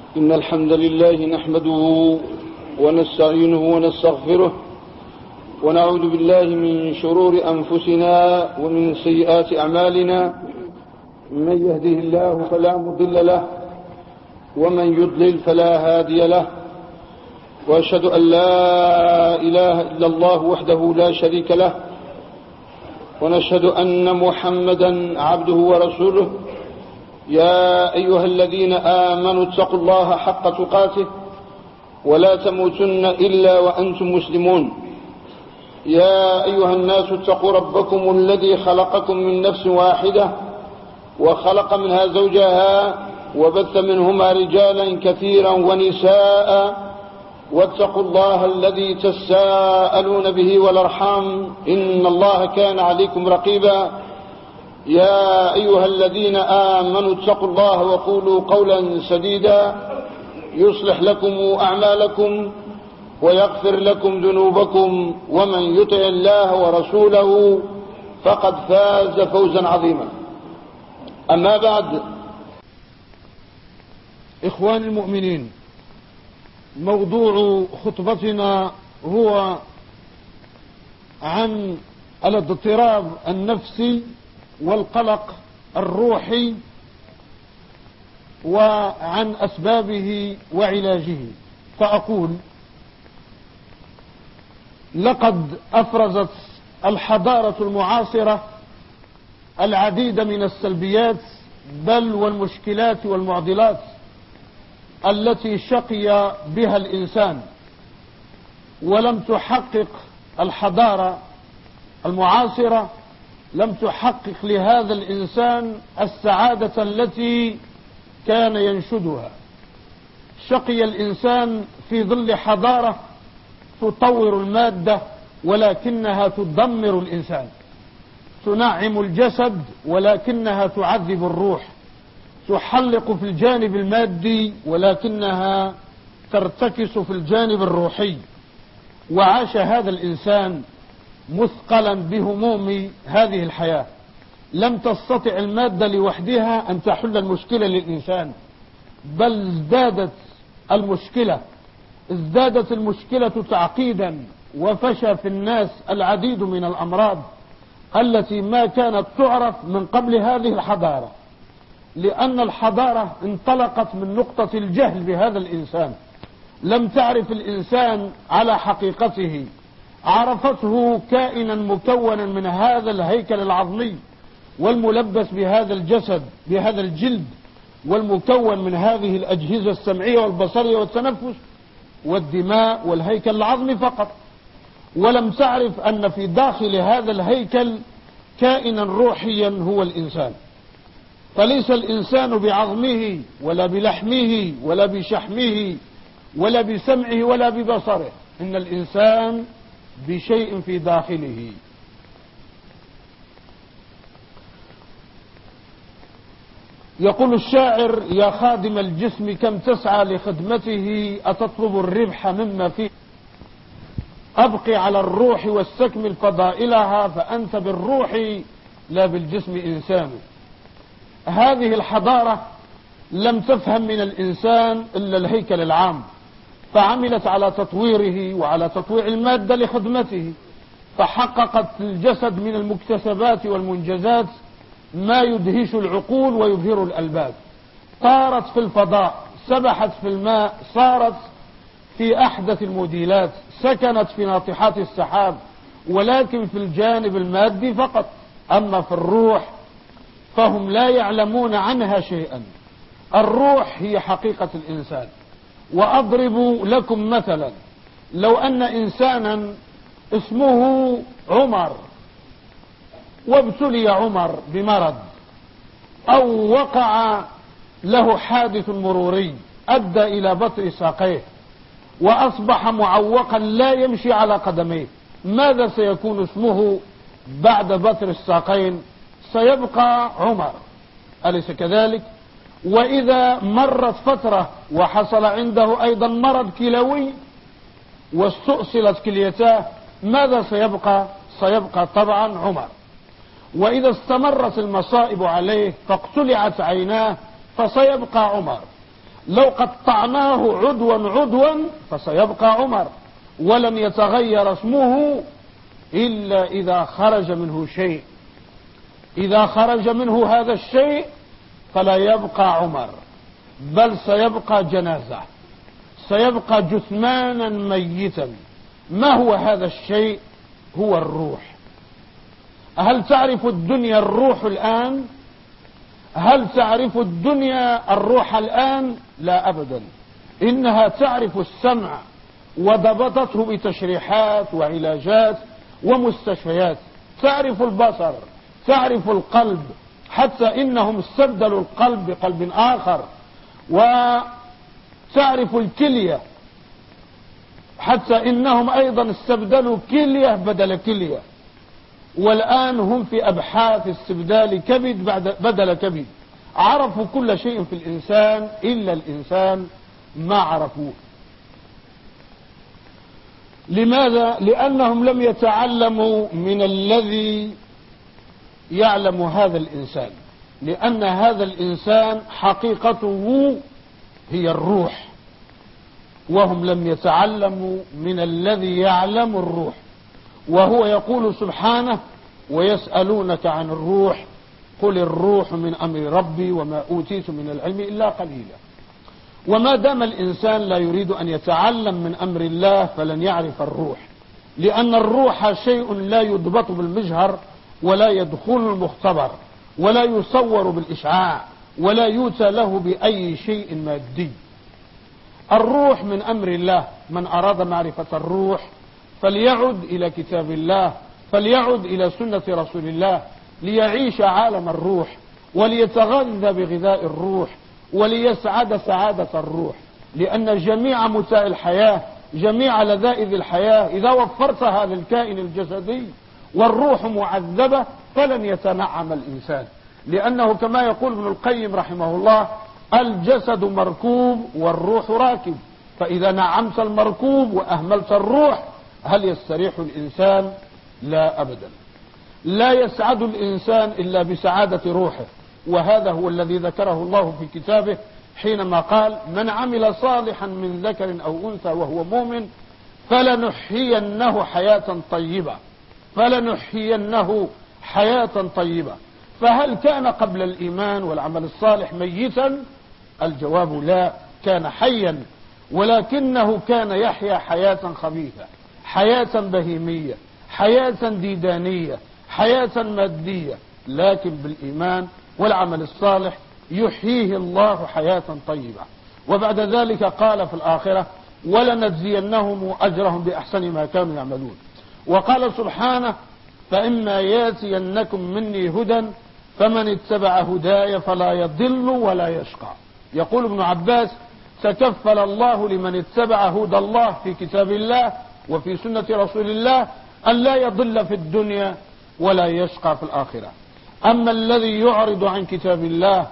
إن الحمد لله نحمده ونستعينه ونستغفره ونعوذ بالله من شرور أنفسنا ومن سيئات أعمالنا. من يهده الله فلا مضل له ومن يضلل فلا هادي له، وأشهد أن لا إله إلا الله وحده لا شريك له، ونشهد أن محمدا عبده ورسوله. يا أيها الذين آمنوا اتقوا الله حق تقاته ولا تموتن إلا وأنتم مسلمون. يا أيها الناس اتقوا ربكم الذي خلقكم من نفس واحدة وخلق منها زوجها وبث منهما رجالا كثيرا ونساء، واتقوا الله الذي تساءلون به والأرحام إن الله كان عليكم رقيبا. يا أيها الذين آمنوا اتقوا الله وقولوا قولا سديدا يصلح لكم أعمالكم ويغفر لكم ذنوبكم، ومن يطع الله ورسوله فقد فاز فوزا عظيما. أما بعد، إخواني المؤمنين، موضوع خطبتنا هو عن الاضطراب النفسي والقلق الروحي وعن أسبابه وعلاجه. فأقول: لقد أفرزت الحضارة المعاصرة العديد من السلبيات بل والمشكلات والمعضلات التي شقي بها الإنسان، ولم تحقق الحضارة المعاصرة لم تحقق لهذا الإنسان السعادة التي كان ينشدها. شقي الإنسان في ظل حضارة تطور المادة ولكنها تدمر الإنسان، تنعم الجسد ولكنها تعذب الروح، تحلق في الجانب المادي ولكنها ترتكس في الجانب الروحي. وعاش هذا الإنسان مثقلا بهموم هذه الحياة. لم تستطع المادة لوحدها أن تحل المشكلة للإنسان، بل ازدادت المشكلة تعقيدا، وفشى في الناس العديد من الأمراض التي ما كانت تعرف من قبل هذه الحضارة، لأن الحضارة انطلقت من نقطة الجهل بهذا الإنسان. لم تعرف الإنسان على حقيقته، عرفته كائنا مكونا من هذا الهيكل العظمي والملبس بهذا الجسد بهذا الجلد، والمكون من هذه الأجهزة السمعية والبصرية والتنفس والدماء والهيكل العظمي فقط. ولم تعرف أن في داخل هذا الهيكل كائنا روحيا هو الإنسان. فليس الإنسان بعظمه ولا بلحمه ولا بشحمه ولا بسمعه ولا ببصره، إن الإنسان بشيء في داخله. يقول الشاعر: يا خادم الجسم كم تسعى لخدمته، أتطلب الربح مما فيه؟ أبقي على الروح واستكمل فضائلها، فأنت بالروح لا بالجسم إنسان. هذه الحضارة لم تفهم من الإنسان إلا الهيكل العام، فعملت على تطويره وعلى تطوير المادة لخدمته، فحققت الجسد من المكتسبات والمنجزات ما يدهش العقول ويبهر الألباب. طارت في الفضاء، سبحت في الماء، صارت في أحدث الموديلات، سكنت في ناطحات السحاب، ولكن في الجانب المادي فقط. أما في الروح فهم لا يعلمون عنها شيئا. الروح هي حقيقة الإنسان. وأضرب لكم مثلا: لو أن إنسانا اسمه عمر، وابتلي عمر بمرض أو وقع له حادث مروري أدى إلى بتر ساقيه وأصبح معوقا لا يمشي على قدميه، ماذا سيكون اسمه بعد بتر الساقين؟ سيبقى عمر، أليس كذلك؟ وإذا مرت فترة وحصل عنده أيضا مرض كلوي واستؤصلت كليتاه، ماذا سيبقى؟ سيبقى طبعا عمر. وإذا استمرت المصائب عليه فاقتلعت عيناه فسيبقى عمر. لو قطعناه عدوا فسيبقى عمر، ولن يتغير اسمه إلا إذا خرج منه شيء. إذا خرج منه هذا الشيء فلا يبقى عمر، بل سيبقى جنازة، سيبقى جثمانا ميتا. ما هو هذا الشيء؟ هو الروح. هل تعرف الدنيا الروح الآن؟ هل تعرف الدنيا الروح الآن؟ لا أبدا. إنها تعرف السمع وضبطته بتشريحات وعلاجات ومستشفيات، تعرف البصر، تعرف القلب، حتى إنهم استبدلوا القلب بقلب آخر، وتعرف الكلية، حتى إنهم أيضا استبدلوا كلية بدل كلية، والآن هم في أبحاث استبدال كبد بدل كبد. عرفوا كل شيء في الإنسان إلا الإنسان ما عرفوه. لماذا؟ لأنهم لم يتعلموا من الذي يعلم هذا الإنسان، لأن هذا الإنسان حقيقته هي الروح، وهم لم يتعلموا من الذي يعلم الروح. وهو يقول سبحانه: ويسألونك عن الروح قل الروح من أمر ربي وما أوتيت من العلم إلا قليلا. وما دام الإنسان لا يريد أن يتعلم من أمر الله فلن يعرف الروح، لأن الروح شيء لا يضبط بالمجهر، ولا يدخل المختبر، ولا يصور بالإشعاع، ولا يؤتى له بأي شيء مادي. الروح من أمر الله. من أراد معرفة الروح فليعد إلى كتاب الله، فليعد إلى سنة رسول الله، ليعيش عالم الروح، وليتغذى بغذاء الروح، وليسعد سعادة الروح. لأن جميع متاع الحياة، جميع لذائذ الحياة، إذا وفرتها للكائن الجسدي والروح معذبة فلن يتنعم الإنسان. لأنه كما يقول ابن القيم رحمه الله: الجسد مركوب والروح راكب، فإذا نعمت المركوب وأهملت الروح هل يستريح الإنسان؟ لا أبدا. لا يسعد الإنسان إلا بسعادة روحه، وهذا هو الذي ذكره الله في كتابه حينما قال: من عمل صالحا من ذكر أو أنثى وهو مؤمن فلنحيينه حياة طيبة، فلنحيينه حياة طيبة. فهل كان قبل الإيمان والعمل الصالح ميتا؟ الجواب لا، كان حيا، ولكنه كان يحيا حياة خبيثة، حياة بهيمية، حياة ديدانية، حياة مادية. لكن بالإيمان والعمل الصالح يحييه الله حياة طيبة. وبعد ذلك قال في الآخرة: ولنجزينهم أجرهم بأحسن ما كانوا يعملون. وقال سبحانه: فإما ياتينكم مني هدى فمن اتبع هداي فلا يضل ولا يشقى. يقول ابن عباس: تكفل الله لمن اتبع هدى الله في كتاب الله وفي سنة رسول الله أن لا يضل في الدنيا ولا يشقى في الآخرة. أما الذي يعرض عن كتاب الله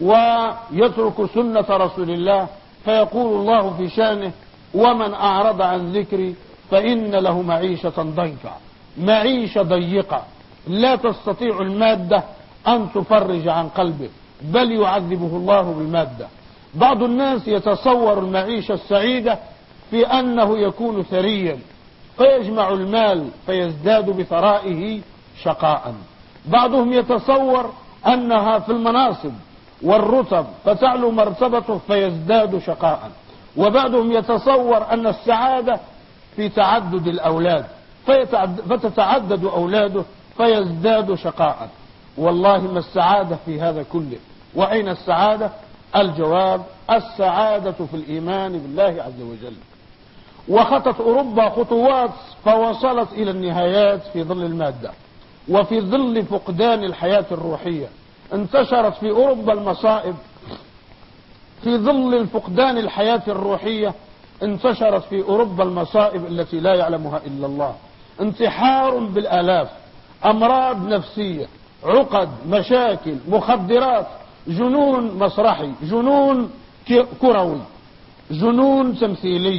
ويترك سنة رسول الله فيقول الله في شأنه: ومن أعرض عن ذكري فإن له معيشة ضنكا، معيشة ضيقة لا تستطيع المادة أن تفرج عن قلبه، بل يعذبه الله بالمادة. بعض الناس يتصور المعيشة السعيدة في أنه يكون ثريا فيجمع المال فيزداد بثرائه شقاء. بعضهم يتصور أنها في المناصب والرتب فتعلو مرتبته فيزداد شقاء. وبعضهم يتصور أن السعادة في تعدد الأولاد فتتعدد أولاده فيزداد شقاء. والله ما السعادة في هذا كله. وأين السعادة؟ الجواب: السعادة في الإيمان بالله عز وجل. وخطت أوروبا خطوات فوصلت إلى النهايات في ظل المادة وفي ظل فقدان الحياة الروحية. انتشرت في أوروبا المصائب في ظل الفقدان الحياة الروحية. انتشرت في أوروبا المصائب التي لا يعلمها إلا الله: انتحار بالآلاف، أمراض نفسية، عقد، مشاكل، مخدرات، جنون مسرحي، جنون كروي، جنون تمثيلي،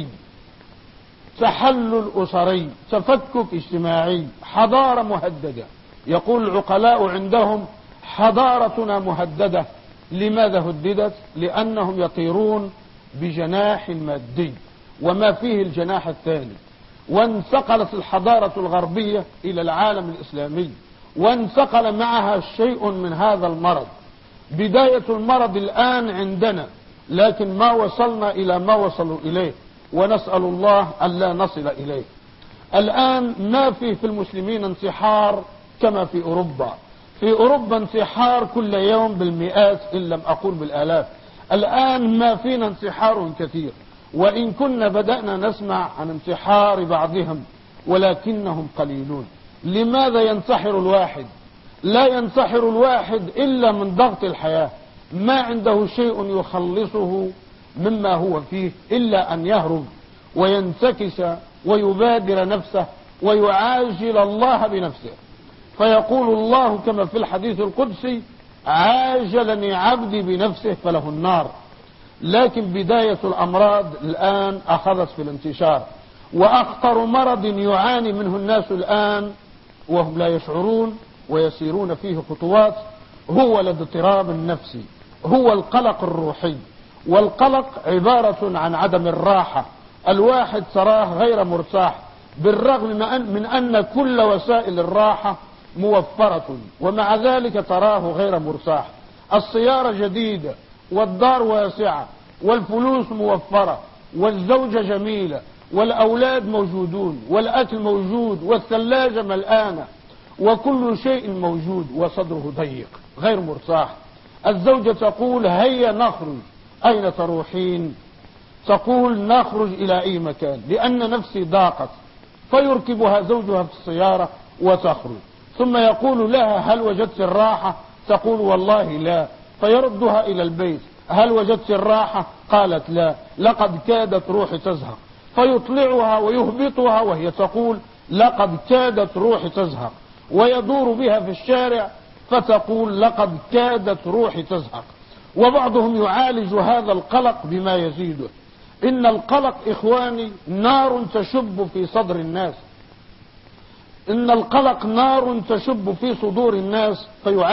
تحلل أسري، تفكك اجتماعي، حضارة مهددة. يقول العقلاء عندهم: حضارتنا مهددة. لماذا هددت؟ لأنهم يطيرون بجناح مادي وما فيه الجناح الثاني، وانتقلت الحضارة الغربية إلى العالم الإسلامي، وانتقل معها شيء من هذا المرض. بداية المرض الآن عندنا، لكن ما وصلنا إلى ما وصلوا إليه، ونسأل الله ألا نصل إليه. الآن ما في المسلمين انتحار كما في أوروبا. في أوروبا انتحار كل يوم بالمئات إن لم أقول بالآلاف. الآن ما فينا انتحار كثير، وإن كنا بدأنا نسمع عن انتحار بعضهم ولكنهم قليلون. لماذا ينتحر الواحد؟ لا ينتحر الواحد إلا من ضغط الحياة، ما عنده شيء يخلصه مما هو فيه إلا أن يهرب وينتكس ويبادر نفسه ويعاجل الله بنفسه. فيقول الله كما في الحديث القدسي: عاجلني عبدي بنفسه فله النار. لكن بداية الأمراض الآن أخذت في الانتشار، وأخطر مرض يعاني منه الناس الآن وهم لا يشعرون ويسيرون فيه خطوات هو الاضطراب النفسي، هو القلق الروحي. والقلق عبارة عن عدم الراحة. الواحد تراه غير مرتاح بالرغم من أن كل وسائل الراحة موفرة، ومع ذلك تراه غير مرتاح. السيارة جديدة، والدار واسعة، والفلوس موفرة، والزوجة جميلة، والأولاد موجودون، والأكل موجود، والثلاجة ملآنة، وكل شيء موجود، وصدره ضيق غير مرتاح. الزوجة تقول: هيا نخرج. أين تروحين؟ تقول: نخرج إلى أي مكان لأن نفسي ضاقت. فيركبها زوجها في السيارة وتخرج، ثم يقول لها: هل وجدت الراحة؟ تقول: والله لا. فيردها إلى البيت: هل وجدت الراحة؟ قالت: لا، لقد كادت روحي تزهق. فيطلعها ويهبطها وهي تقول: لقد كادت روحي تزهق. ويدور بها في الشارع فتقول: لقد كادت روحي تزهق. وبعضهم يعالج هذا القلق بما يزيده. إن القلق إخواني نار تشب في صدر الناس، إن القلق نار تشب في صدور الناس،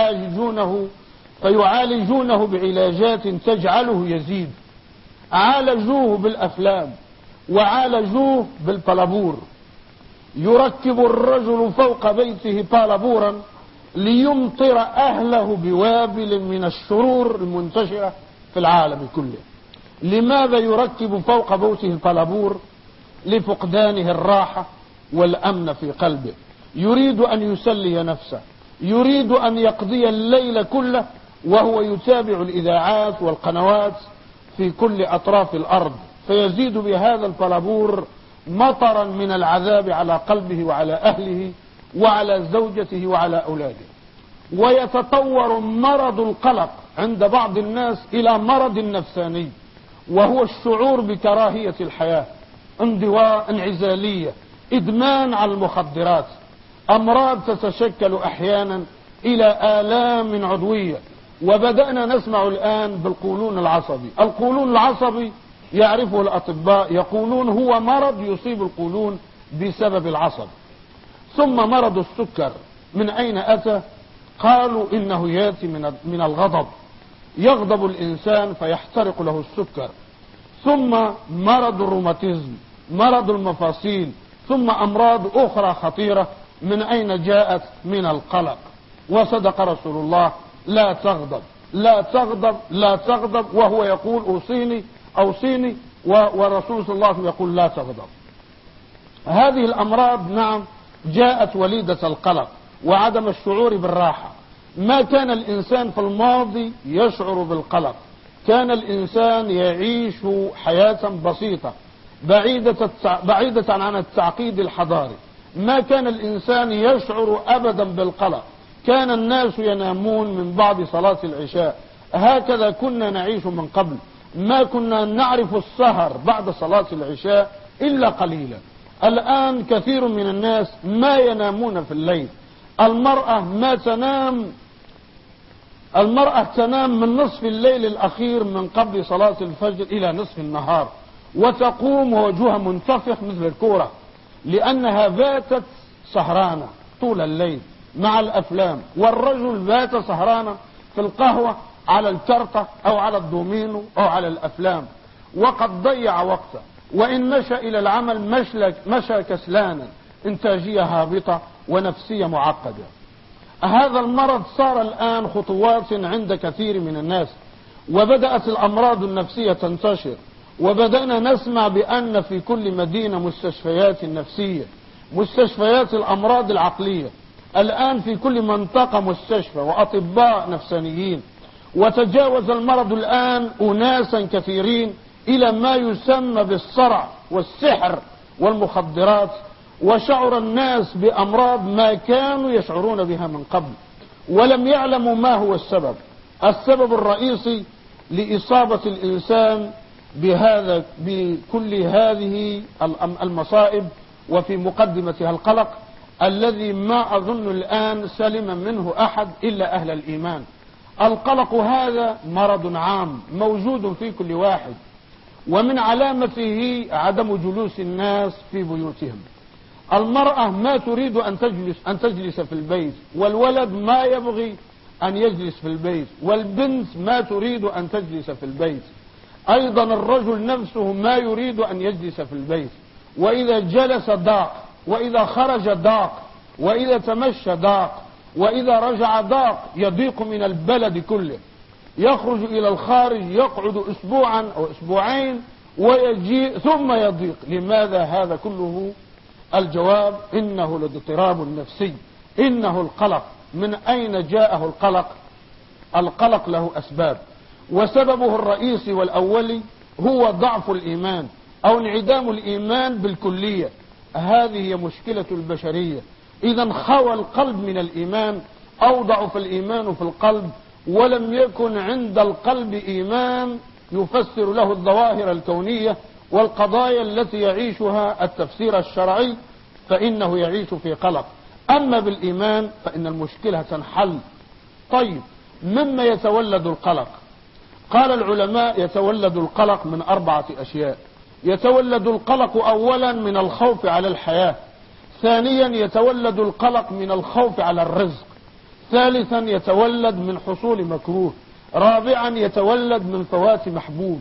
فيعالجونه بعلاجات تجعله يزيد. عالجوه بالأفلام، وعالجوه بالبلابور. يركب الرجل فوق بيته بلابورا ليمطر أهله بوابل من الشرور المنتشرة في العالم كله. لماذا يركب فوق بيته البلابور؟ لفقدانه الراحة والأمن في قلبه. يريد أن يسلي نفسه، يريد أن يقضي الليل كله وهو يتابع الإذاعات والقنوات في كل أطراف الأرض، فيزيد بهذا البلابور مطرا من العذاب على قلبه وعلى أهله وعلى زوجته وعلى أولاده. ويتطور مرض القلق عند بعض الناس إلى مرض نفساني، وهو الشعور بكراهية الحياة، انضواء، انعزالية، إدمان على المخدرات، أمراض تتشكل أحيانا إلى آلام عضوية. وبدأنا نسمع الآن بالقولون العصبي. القولون العصبي يعرفه الأطباء، يقولون هو مرض يصيب القولون بسبب العصب. ثم مرض السكر من أين أتى؟ قالوا إنه يأتي من الغضب، يغضب الإنسان فيحترق له السكر. ثم مرض الروماتيزم، مرض المفاصيل، ثم أمراض أخرى خطيرة. من أين جاءت؟ من القلق. وصدق رسول الله: لا تغضب، لا تغضب، لا تغضب، وهو يقول: أوصيني أوصيني، ورسول صلى الله عليه وسلم يقول: لا تغضب. هذه الأمراض نعم جاءت وليدة القلق وعدم الشعور بالراحة. ما كان الإنسان في الماضي يشعر بالقلق، كان الإنسان يعيش حياة بسيطة بعيدة عن التعقيد الحضاري. ما كان الإنسان يشعر أبدا بالقلق، كان الناس ينامون من بعد صلاة العشاء. هكذا كنا نعيش من قبل، ما كنا نعرف السهر بعد صلاة العشاء إلا قليلا. الآن كثير من الناس ما ينامون في الليل. المرأة تنام من نصف الليل الأخير من قبل صلاة الفجر إلى نصف النهار، وتقوم ووجهها منتفخ مثل الكورة، لأنها باتت سهرانة طول الليل مع الأفلام. والرجل بات سهرانة في القهوة على الكرتة أو على الدومينو أو على الأفلام. وقد ضيع وقته، وإن مشى إلى العمل مشى كسلانا، إنتاجية هابطة ونفسية معقدة. هذا المرض صار الآن خطوات عند كثير من الناس، وبدأت الأمراض النفسية تنتشر، وبدأنا نسمع بأن في كل مدينة مستشفيات نفسية، مستشفيات الأمراض العقلية. الآن في كل منطقة مستشفى وأطباء نفسانيين. وتجاوز المرض الآن أناسا كثيرين إلى ما يسمى بالصرع والسحر والمخدرات، وشعر الناس بأمراض ما كانوا يشعرون بها من قبل، ولم يعلموا ما هو السبب. السبب الرئيسي لإصابة الإنسان بكل هذه المصائب، وفي مقدمتها القلق الذي ما أظن الآن سلم منه أحد إلا أهل الإيمان. القلق هذا مرض عام موجود في كل واحد، ومن علامته عدم جلوس الناس في بيوتهم. المرأة ما تريد أن تجلس في البيت، والولد ما يبغي أن يجلس في البيت، والبنت ما تريد أن تجلس في البيت. أيضا الرجل نفسه ما يريد أن يجلس في البيت، وإذا جلس ضاق، وإذا خرج ضاق، وإذا تمشى ضاق، وإذا رجع ضاق، يضيق من البلد كله. يخرج إلى الخارج يقعد أسبوعا أو أسبوعين ويجيء ثم يضيق. لماذا هذا كله؟ الجواب إنه الاضطراب نفسي، إنه القلق. من أين جاءه القلق؟ القلق له أسباب، وسببه الرئيسي والأولي هو ضعف الإيمان أو انعدام الإيمان بالكلية. هذه هي مشكلة البشرية. إذا خوى القلب من الإيمان أو ضعف الإيمان في القلب، ولم يكن عند القلب إيمان يفسر له الظواهر الكونية والقضايا التي يعيشها التفسير الشرعي، فإنه يعيش في قلق. أما بالإيمان فإن المشكلة تنحل. طيب، مما يتولد القلق؟ قال العلماء يتولد القلق من 4 أشياء. يتولد القلق أولا من الخوف على الحياة، ثانيا يتولد القلق من الخوف على الرزق، ثالثا يتولد من حصول مكروه، رابعا يتولد من فوات محبوب.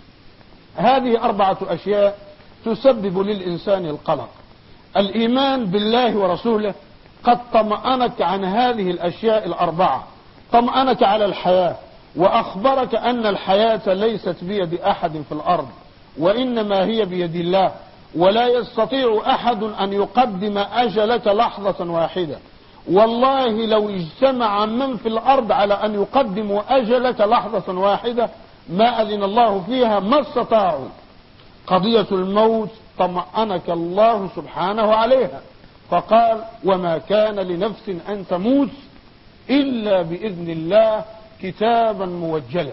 هذه 4 أشياء تسبب للإنسان القلق. الإيمان بالله ورسوله قد طمأنك عن هذه الأشياء 4. طمأنك على الحياة، وأخبرك أن الحياة ليست بيد أحد في الأرض، وإنما هي بيد الله، ولا يستطيع أحد أن يقدم أجلك لحظة واحدة. والله لو اجتمع من في الأرض على أن يقدموا أجلك لحظة واحدة ما أذن الله فيها ما استطاعوا. قضية الموت طمأنك الله سبحانه عليها، فقال: وما كان لنفس أن تموت إلا بإذن الله كتابا موجلا.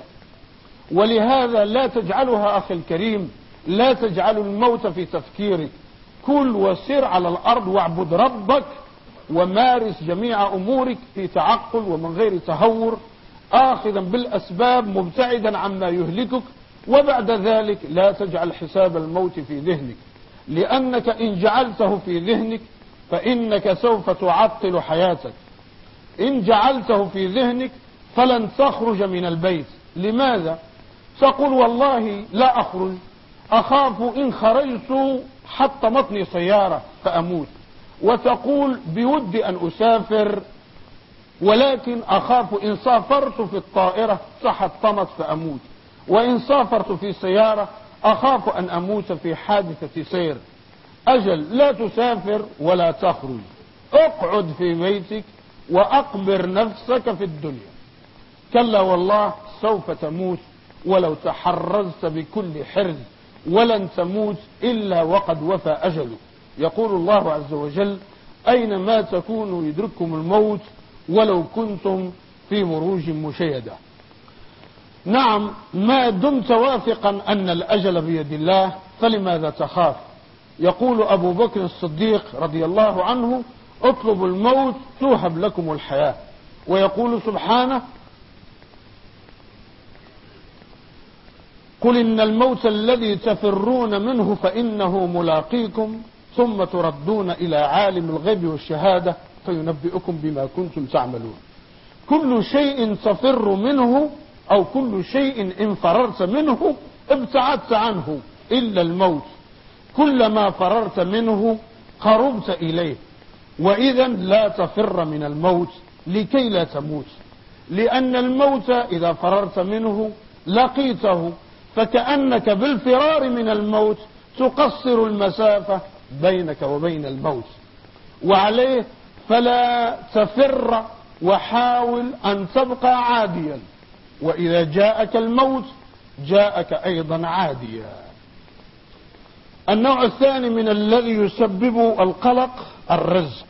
ولهذا لا تجعلها أخي الكريم، لا تجعل الموت في تفكيرك. كل وسر على الأرض واعبد ربك، ومارس جميع أمورك في تعقل ومن غير تهور، آخذا بالأسباب مبتعدا عما يهلكك. وبعد ذلك لا تجعل حساب الموت في ذهنك، لأنك إن جعلته في ذهنك فإنك سوف تعطل حياتك. إن جعلته في ذهنك فلن تخرج من البيت. لماذا؟ تقول: والله لا أخرج، أخاف إن خرجت حطمتني سيارة فأموت. وتقول: بودي أن أسافر، ولكن أخاف إن سافرت في الطائرة تحطمت فأموت، وإن سافرت في سيارة أخاف أن أموت في حادثة سير. أجل، لا تسافر ولا تخرج، اقعد في بيتك وأقبر نفسك في الدنيا. كلا والله سوف تموت ولو تحرزت بكل حرز، ولن تموت إلا وقد وفى أجلك. يقول الله عز وجل: أينما تكونوا يدرككم الموت ولو كنتم في مروج مشيدة. نعم، ما دمت واثقا أن الأجل بيد الله فلماذا تخاف؟ يقول أبو بكر الصديق رضي الله عنه: اطلبوا الموت توهب لكم الحياة. ويقول سبحانه: قل إن الموت الذي تفرون منه فإنه ملاقيكم ثم تردون إلى عالم الغيب والشهادة فينبئكم بما كنتم تعملون. كل شيء تفر منه أو كل شيء إن فررت منه ابتعدت عنه إلا الموت، كلما فررت منه قربت إليه، وإذا لا تفر من الموت لكي لا تموت، لأن الموت إذا فررت منه لقيته، فكأنك بالفرار من الموت تقصر المسافة بينك وبين الموت. وعليه فلا تفر، وحاول أن تبقى عاديا، وإذا جاءك الموت جاءك أيضا عاديا. النوع الثاني من الذي يسبب القلق الرزق،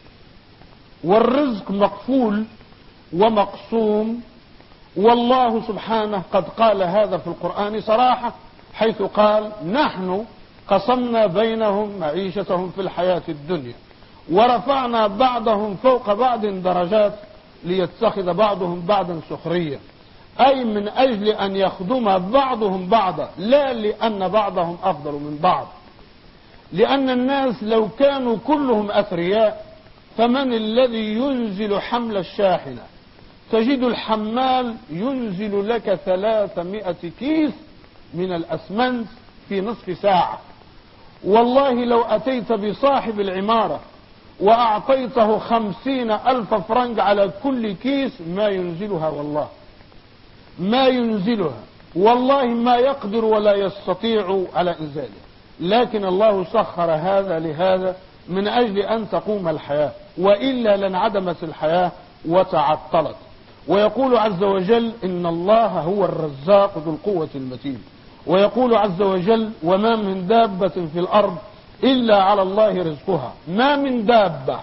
والرزق مقفول ومقسوم، والله سبحانه قد قال هذا في القرآن صراحة، حيث قال: نحن قسمنا بينهم معيشتهم في الحياة الدنيا ورفعنا بعضهم فوق بعض درجات ليتخذ بعضهم بعضا سخريا، أي من أجل أن يخدم بعضهم بعضا، لا لأن بعضهم أفضل من بعض. لأن الناس لو كانوا كلهم أثرياء فمن الذي ينزل حمل الشاحنة؟ تجد الحمال ينزل لك 300 كيس من الأسمنت في نصف ساعة. والله لو أتيت بصاحب العمارة وأعطيته 50,000 فرنك على كل كيس ما ينزلها، والله ما ينزلها، والله ما يقدر ولا يستطيع على إنزاله. لكن الله سخر هذا لهذا من أجل أن تقوم الحياة، وإلا لانعدمت الحياة وتعطلت. ويقول عز وجل: إن الله هو الرزاق ذو القوة المتين. ويقول عز وجل: وما من دابة في الأرض إلا على الله رزقها. ما من دابة،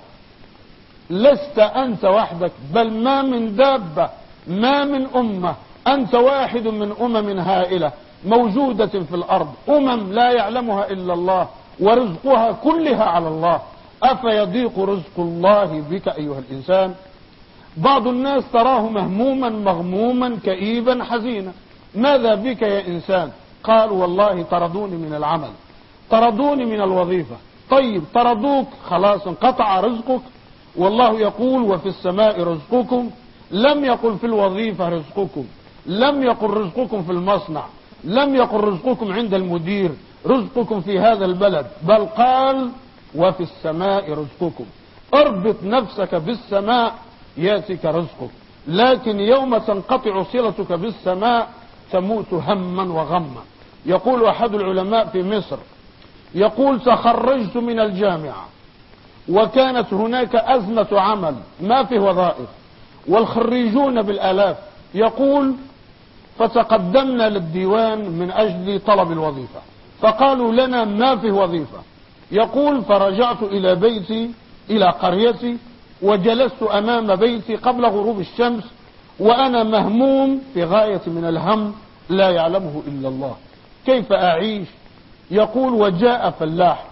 لست أنت وحدك، بل ما من دابة، ما من أمة، أنت واحد من أمم هائلة موجودة في الأرض، لا يعلمها إلا الله، ورزقها كلها على الله. أفيضيق رزق الله بك أيها الإنسان؟ بعض الناس تراه مهموما مغموما كئيبا حزينا. ماذا بك يا إنسان؟ قال: والله طردوني من العمل، طردوني من الوظيفة. طيب طردوك، خلاص انقطع رزقك. والله يقول: وفي السماء رزقكم، لم يقل في الوظيفة رزقكم، لم يقل رزقكم في المصنع، لم يقل رزقكم عند المدير، رزقكم في هذا البلد، بل قال: وفي السماء رزقكم. اربط نفسك بالسماء ياتيك رزقك، لكن يوم تنقطع صلتك بالسماء تموت هما وغما. يقول أحد العلماء في مصر، يقول: تخرجت من الجامعة وكانت هناك أزمة عمل، ما في وظائف، والخريجون بالآلاف. يقول: فتقدمنا للديوان من أجل طلب الوظيفة، فقالوا لنا ما في وظيفة. يقول: فرجعت إلى بيتي، إلى قريتي، وجلست أمام بيتي قبل غروب الشمس وأنا مهموم في غاية من الهم لا يعلمه إلا الله، كيف أعيش؟ يقول: وجاء فلاح،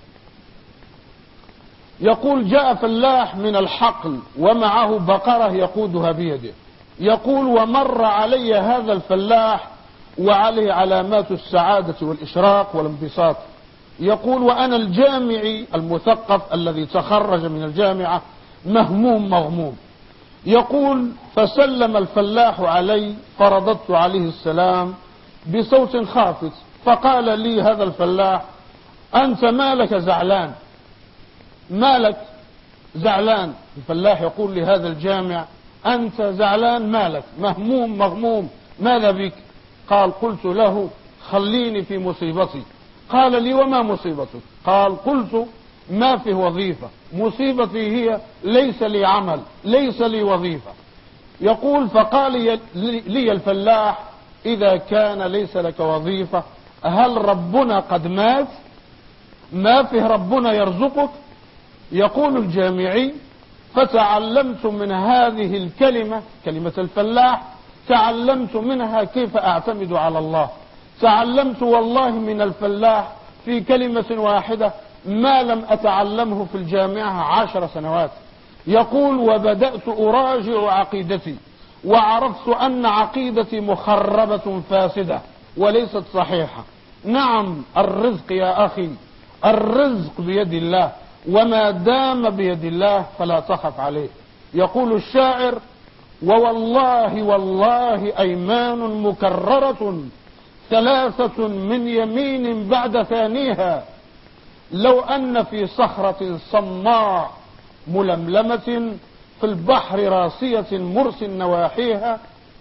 يقول: جاء فلاح من الحقل ومعه بقرة يقودها بيده. يقول: ومر علي هذا الفلاح وعليه علامات السعادة والإشراق والانبساط. يقول: وأنا الجامعي المثقف الذي تخرج من الجامعة مهموم مغموم. يقول: فسلم الفلاح علي فرددت عليه السلام بصوت خافت، فقال لي هذا الفلاح: أنت مالك زعلان؟ مالك زعلان؟ الفلاح يقول لهذا الجامع: أنت زعلان؟ مالك مهموم مغموم، ماذا بك؟ قال: قلت له: خليني في مصيبتي. قال لي: وما مصيبتك؟ قال: قلت: ما في وظيفة، مصيبتي هي ليس لي عمل، ليس لي وظيفة. يقول: فقال لي الفلاح: إذا كان ليس لك وظيفة هل ربنا قد مات؟ ما فيه ربنا يرزقك؟ يقول الجامعي: فتعلمت من هذه الكلمة، كلمة الفلاح، تعلمت منها كيف أعتمد على الله. تعلمت والله من الفلاح في كلمة واحدة ما لم أتعلمه في الجامعة 10 سنوات. يقول: وبدأت أراجع عقيدتي وعرفت أن عقيدتي مخربة فاسدة وليست صحيحة. نعم، الرزق يا أخي، الرزق بيد الله، وما دام بيد الله فلا تخف عليه. يقول الشاعر: ووالله والله أيمان مكررة 3 من يمين بعد ثانيها، لو أن في صخرة صماء ململمة في البحر راسية مرس نواحيها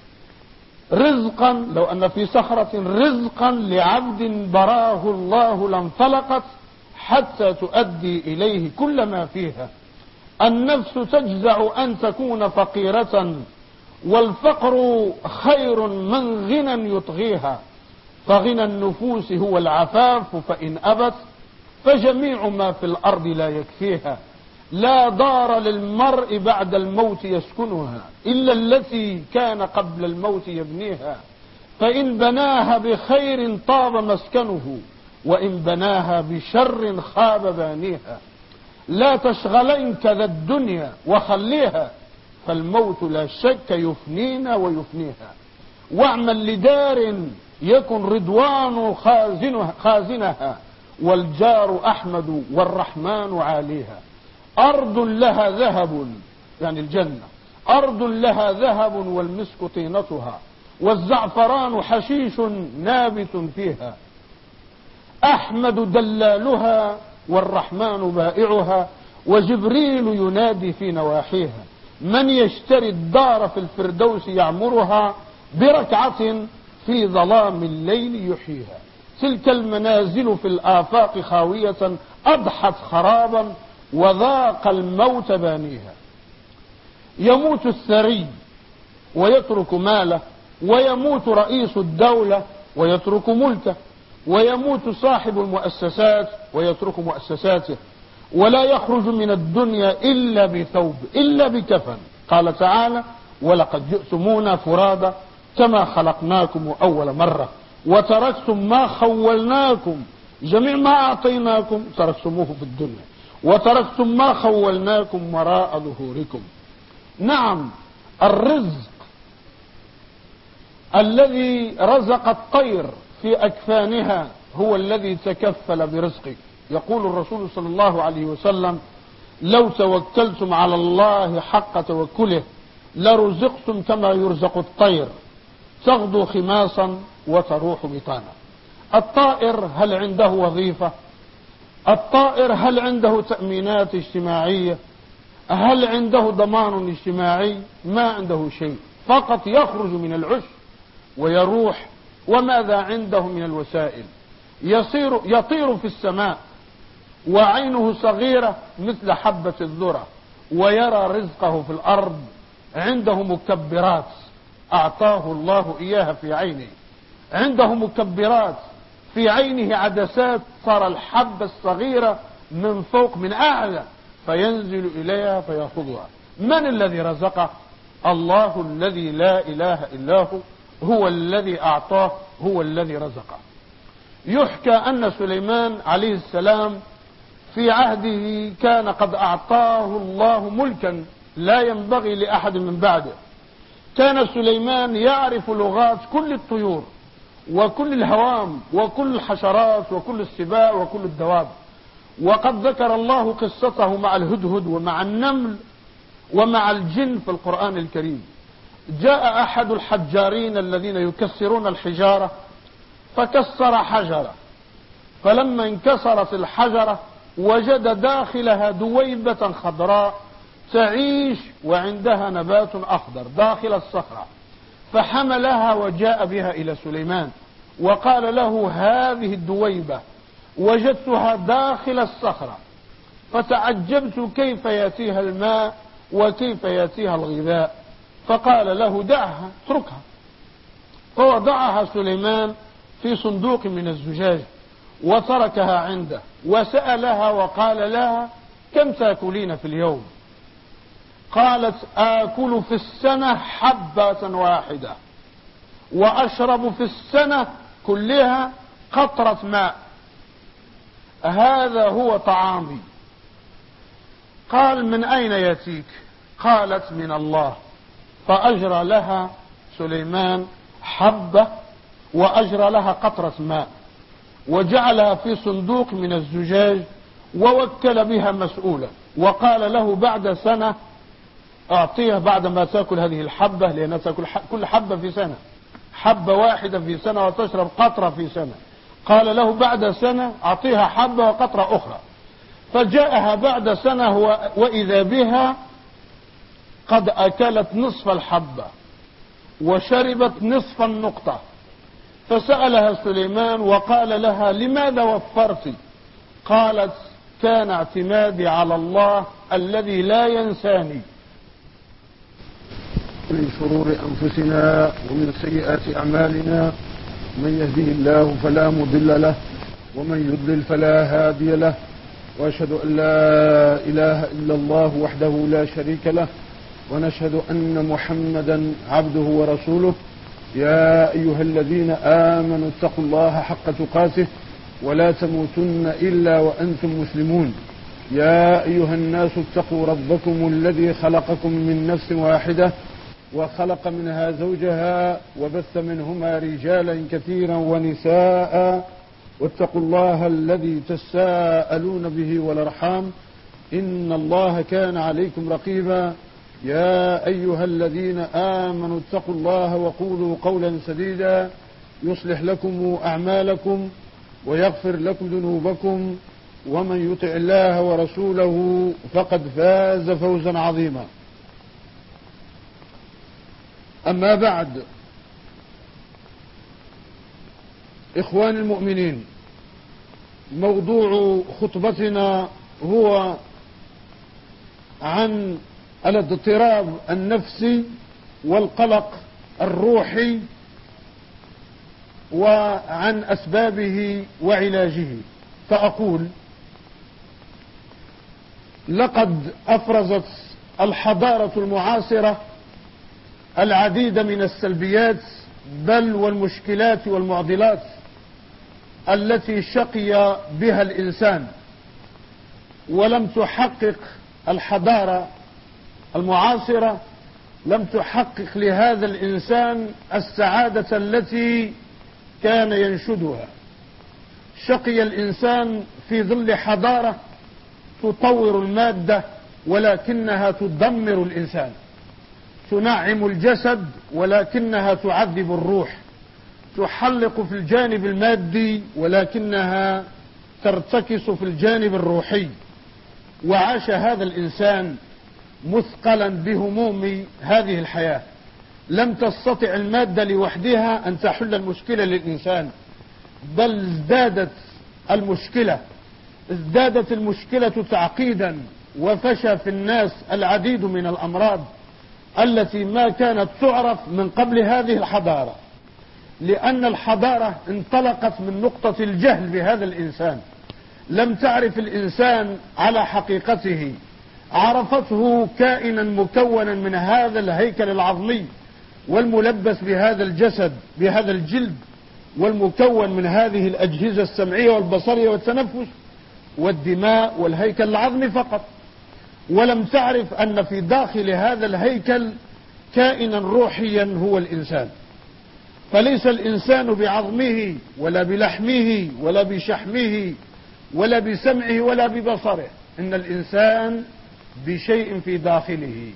رزقا، لو أن في صخرة رزقا لعبد براه الله لانفلقت حتى تؤدي إليه كل ما فيها. النفس تجزع أن تكون فقيرة، والفقر خير من غنى يطغيها، فغنى النفوس هو العفاف، فإن أبت فجميع ما في الأرض لا يكفيها. لا دار للمرء بعد الموت يسكنها إلا التي كان قبل الموت يبنيها، فإن بناها بخير طاب مسكنه، وإن بناها بشر خاب بانيها. لا تشغلنك ذا الدنيا وخليها، فالموت لا شك يفنينا ويفنيها. واعمل لدار يكن رضوان خازنها، والجار أحمد والرحمن عاليها. أرض لها ذهب، يعني الجنة، أرض لها ذهب والمسك طينتها، والزعفران حشيش نابت فيها. أحمد دلالها والرحمن بائعها، وجبريل ينادي في نواحيها. من يشتري الدار في الفردوس يعمرها، بركعة في ظلام الليل يحييها. تلك المنازل في الآفاق خاوية، أضحت خرابا وذاق الموت بانيها. يموت الثري ويترك ماله، ويموت رئيس الدولة ويترك ملكه، ويموت صاحب المؤسسات ويترك مؤسساته، ولا يخرج من الدنيا إلا بثوب، إلا بكفن. قال تعالى: ولقد جئتمونا فرادا كما خلقناكم أول مرة، وتركتم ما خولناكم، جميع ما أعطيناكم تركتموه في الدنيا، وتركتم ما خولناكم وراء ظهوركم. نعم، الرزق الذي رزق الطير في أكفانها هو الذي تكفل برزقك. يقول الرسول صلى الله عليه وسلم: لو توكلتم على الله حق توكله لرزقتم كما يرزق الطير، تغدو خماصا وتروح بطانا. الطائر هل عنده وظيفة؟ الطائر هل عنده تأمينات اجتماعية؟ هل عنده ضمان اجتماعي؟ ما عنده شيء، فقط يخرج من العش ويروح. وماذا عنده من الوسائل؟ يطير في السماء وعينه صغيرة مثل حبة الذرة، ويرى رزقه في الأرض. عنده مكبرات أعطاه الله إياها في عينه، عنده مكبرات في عينه، عدسات، صار الحبة الصغيرة من فوق من أعلى فينزل إليها فيأخذها. من الذي رزقه؟ الله الذي لا إله إلا هو، هو الذي أعطاه، هو الذي رزقه. يحكى أن سليمان عليه السلام في عهده كان قد أعطاه الله ملكا لا ينبغي لأحد من بعده. كان سليمان يعرف لغات كل الطيور وكل الهوام وكل الحشرات وكل السباع وكل الدواب. وقد ذكر الله قصته مع الهدهد ومع النمل ومع الجن في القرآن الكريم. جاء أحد الحجارين الذين يكسرون الحجارة فكسر حجرة، فلما انكسرت الحجرة وجد داخلها دويبة خضراء تعيش وعندها نبات أخضر داخل الصخرة، فحملها وجاء بها إلى سليمان وقال له: هذه الدويبة وجدتها داخل الصخرة، فتعجبت كيف يأتيها الماء وكيف يأتيها الغذاء. فقال له: دعها، اتركها. فوضعها سليمان في صندوق من الزجاج وتركها عنده، وسألها وقال لها: كم تأكلين في اليوم؟ قالت: آكل في السنة حبة واحدة، وأشرب في السنة كلها قطرة ماء، هذا هو طعامي. قال: من أين يأتيك؟ قالت: من الله. فأجرى لها سليمان حبة وأجرى لها قطرة ماء، وجعلها في صندوق من الزجاج، ووكل بها مسؤولا، وقال له: بعد سنة أعطيها بعد ما تأكل هذه الحبة، لأنها تأكل كل حبة في سنة حبة واحدة في سنة وتشرب قطرة في سنة. قال له بعد سنة أعطيها حبة وقطرة أخرى. فجاءها بعد سنة وإذا بها قد أكلت نصف الحبة وشربت نصف النقطة. فسألها سليمان وقال لها لماذا وفرت؟ قالت كان اعتمادي على الله الذي لا ينساني. من شرور أنفسنا ومن سيئات أعمالنا، من يهديه الله فلا مضل له ومن يضلل فلا هادي له، وأشهد أن لا إله إلا الله وحده لا شريك له، ونشهد أن محمدا عبده ورسوله. يا أيها الذين آمنوا اتقوا الله حق تقاته ولا تموتن إلا وأنتم مسلمون. يا أيها الناس اتقوا ربكم الذي خلقكم من نفس واحدة وخلق منها زوجها وبث منهما رجالا كثيرا ونساء، واتقوا الله الذي تساءلون به والأرحام إن الله كان عليكم رقيبا. يا أيها الذين آمنوا اتقوا الله وقولوا قولا سديدا يصلح لكم أعمالكم ويغفر لكم ذنوبكم، ومن يطع الله ورسوله فقد فاز فوزا عظيما. أما بعد، إخواني المؤمنين، موضوع خطبتنا هو عن الاضطراب النفسي والقلق الروحي وعن أسبابه وعلاجه. فأقول لقد أفرزت الحضارة المعاصرة العديد من السلبيات بل والمشكلات والمعضلات التي شقي بها الإنسان، ولم تحقق الحضارة المعاصرة لم تحقق لهذا الإنسان السعادة التي كان ينشدها. شقي الإنسان في ظل حضارة تطور المادة ولكنها تدمر الإنسان، تنعم الجسد ولكنها تعذب الروح، تحلق في الجانب المادي ولكنها ترتكس في الجانب الروحي. وعاش هذا الإنسان مثقلا بهموم هذه الحياة. لم تستطع المادة لوحدها أن تحل المشكلة للإنسان، بل ازدادت المشكلة تعقيدا، وفشى في الناس العديد من الأمراض التي ما كانت تعرف من قبل هذه الحضارة، لأن الحضارة انطلقت من نقطة الجهل بهذا الإنسان. لم تعرف الإنسان على حقيقته، عرفته كائنا مكونا من هذا الهيكل العظمي والملبس بهذا الجسد بهذا الجلد، والمكون من هذه الأجهزة السمعية والبصرية والتنفس والدماء والهيكل العظمي فقط. ولم تعرف أن في داخل هذا الهيكل كائنا روحيا هو الإنسان. فليس الإنسان بعظمه ولا بلحمه ولا بشحمه ولا بسمعه ولا ببصره، إن الإنسان بشيء في داخله.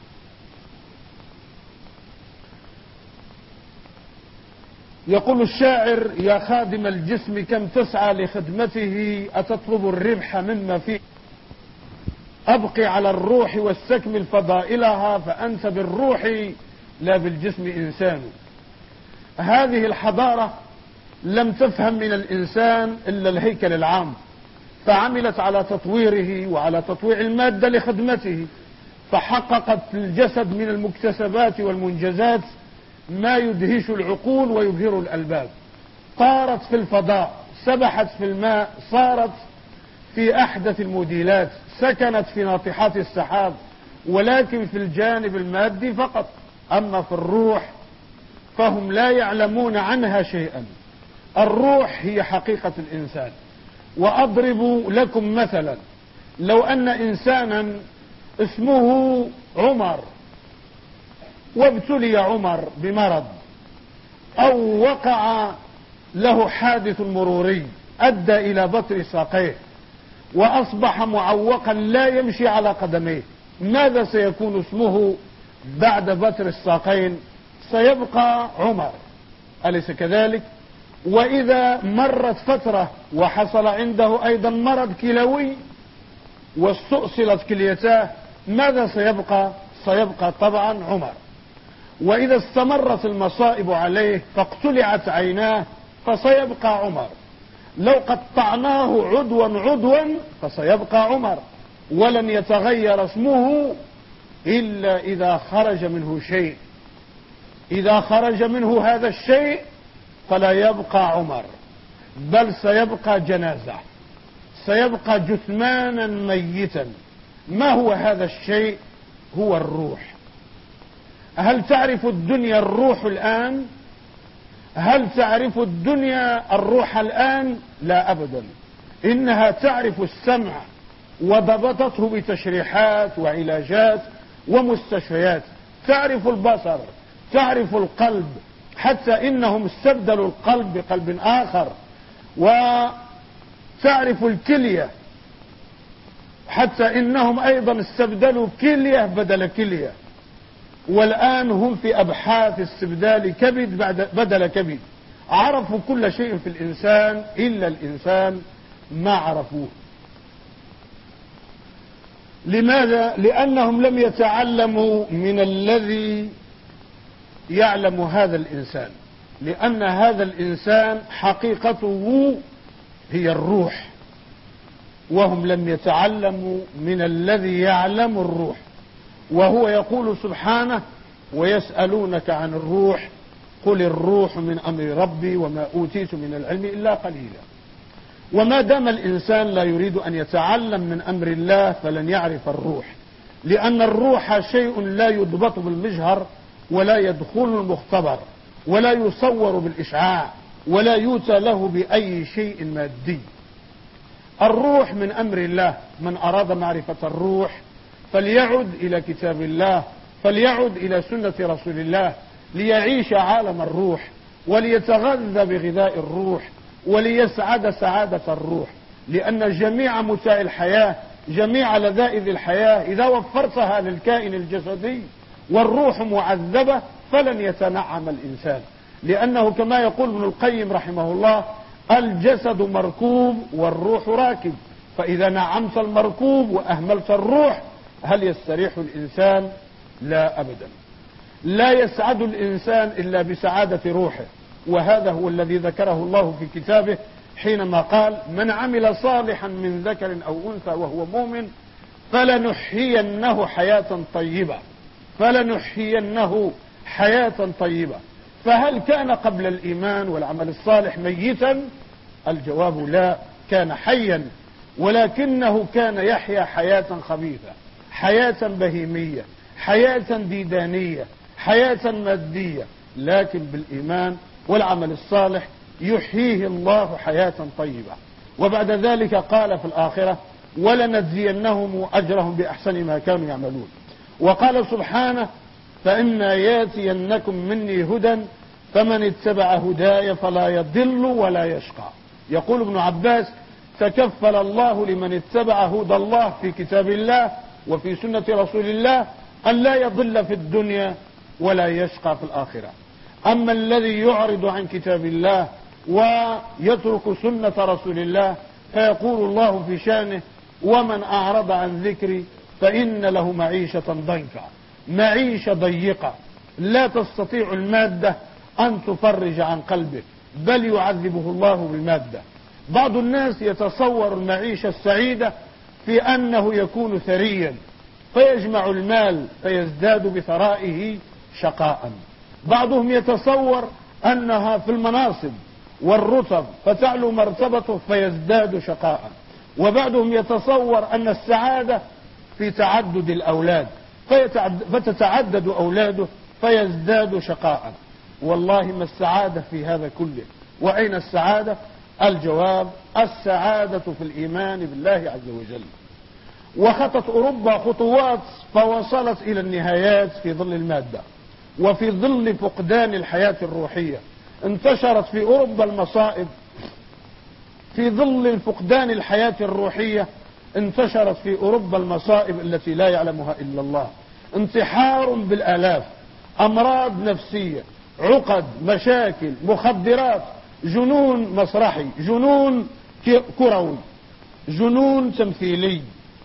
يقول الشاعر يا خادم الجسم كم تسعى لخدمته أتطلب الربح مما فيه، أبقي على الروح واستكمل فضائلها فأنت بالروح لا بالجسم إنسان. هذه الحضارة لم تفهم من الإنسان إلا الهيكل العام، فعملت على تطويره وعلى تطويع المادة لخدمته، فحققت في الجسد من المكتسبات والمنجزات ما يدهش العقول ويبهر الألباب. طارت في الفضاء، سبحت في الماء، صارت في أحدث الموديلات، سكنت في ناطحات السحاب، ولكن في الجانب المادي فقط. أما في الروح فهم لا يعلمون عنها شيئا. الروح هي حقيقة الإنسان. وأضرب لكم مثلا، لو أن إنسانا اسمه عمر وابتلي عمر بمرض أو وقع له حادث مروري أدى إلى بتر ساقيه وأصبح معوقا لا يمشي على قدميه، ماذا سيكون اسمه بعد بتر الساقين؟ سيبقى عمر. أليس كذلك؟ وإذا مرت فترة وحصل عنده أيضا مرض كلوي واستؤصلت كليتاه، ماذا سيبقى؟ سيبقى طبعا عمر. وإذا استمرت المصائب عليه فاقتلعت عيناه فسيبقى عمر. لو قطعناه عدوا عدوا فسيبقى عمر، ولن يتغير اسمه إلا إذا خرج منه شيء. إذا خرج منه هذا الشيء فلا يبقى عمر، بل سيبقى جنازة، سيبقى جثمانا ميتا. ما هو هذا الشيء؟ هو الروح. هل تعرف الدنيا الروح الآن؟ هل تعرف الدنيا الروح الآن؟ لا أبدا. إنها تعرف السمع وضبطته بتشريحات وعلاجات ومستشفيات، تعرف البصر، تعرف القلب، حتى إنهم استبدلوا القلب بقلب آخر، وتعرف الكلية، حتى إنهم أيضا استبدلوا كلية بدل كلية، والآن هم في أبحاث استبدال كبد بدل كبد. عرفوا كل شيء في الإنسان إلا الإنسان ما عرفوه. لماذا؟ لأنهم لم يتعلموا من الذي يعلم هذا الإنسان، لأن هذا الإنسان حقيقته هي الروح، وهم لم يتعلموا من الذي يعلم الروح. وهو يقول سبحانه: ويسألونك عن الروح قل الروح من أمر ربي وما أوتيت من العلم إلا قليلا. وما دام الإنسان لا يريد أن يتعلم من أمر الله فلن يعرف الروح، لأن الروح شيء لا يضبط بالمجهر، ولا يدخل المختبر، ولا يصور بالإشعاع، ولا يؤتى له بأي شيء مادي. الروح من أمر الله. من أراد معرفة الروح فليعد إلى كتاب الله، فليعد إلى سنة رسول الله، ليعيش عالم الروح، وليتغذى بغذاء الروح، وليسعد سعادة الروح. لأن جميع متاع الحياة، جميع لذائذ الحياة، إذا وفرتها للكائن الجسدي والروح معذبة فلن يتنعم الإنسان. لأنه كما يقول ابن القيم رحمه الله: الجسد مركوب والروح راكب، فإذا نعمت المركوب وأهملت الروح هل يستريح الإنسان؟ لا أبدا. لا يسعد الإنسان إلا بسعادة روحه. وهذا هو الذي ذكره الله في كتابه حينما قال: من عمل صالحا من ذكر أو أنثى وهو مؤمن فلنحيينه حياة طيبة، فلنحيينه حياة طيبة. فهل كان قبل الإيمان والعمل الصالح ميتا؟ الجواب لا، كان حيا، ولكنه كان يحيا حياة خبيثة، حياة بهيمية، حياة ديدانية، حياة مادية. لكن بالإيمان والعمل الصالح يحييه الله حياة طيبة. وبعد ذلك قال في الآخرة: ولنجزينهم أجرهم بأحسن ما كانوا يعملون. وقال سبحانه: فإما ياتينكم مني هدى فمن اتبع هداي فلا يضل ولا يشقى. يقول ابن عباس: تكفل الله لمن اتبع هدى الله في كتاب الله وفي سنة رسول الله أن لا يضل في الدنيا ولا يشقى في الآخرة. أما الذي يعرض عن كتاب الله ويترك سنة رسول الله فيقول الله في شأنه: ومن أعرض عن ذكري فإن له معيشة ضنكا، معيشة ضيقة لا تستطيع المادة أن تفرج عن قلبه، بل يعذبه الله بالمادة. بعض الناس يتصور المعيشة السعيدة في أنه يكون ثريا فيجمع المال فيزداد بثرائه شقاء. بعضهم يتصور أنها في المناصب والرتب فتعلو مرتبته فيزداد شقاء. وبعضهم يتصور أن السعادة في تعدد الأولاد فتتعدد أولاده فيزداد شقاء. والله ما السعادة في هذا كله. وأين السعادة؟ الجواب: السعادة في الإيمان بالله عز وجل. وخطت أوروبا خطوات فوصلت إلى النهايات في ظل المادة وفي ظل فقدان الحياة الروحية. انتشرت في أوروبا المصائب في ظل فقدان الحياة الروحية. انتشرت في أوروبا المصائب التي لا يعلمها إلا الله. انتحار بالآلاف، أمراض نفسية، عقد، مشاكل، مخدرات، جنون مسرحي، جنون كروي، جنون تمثيلي،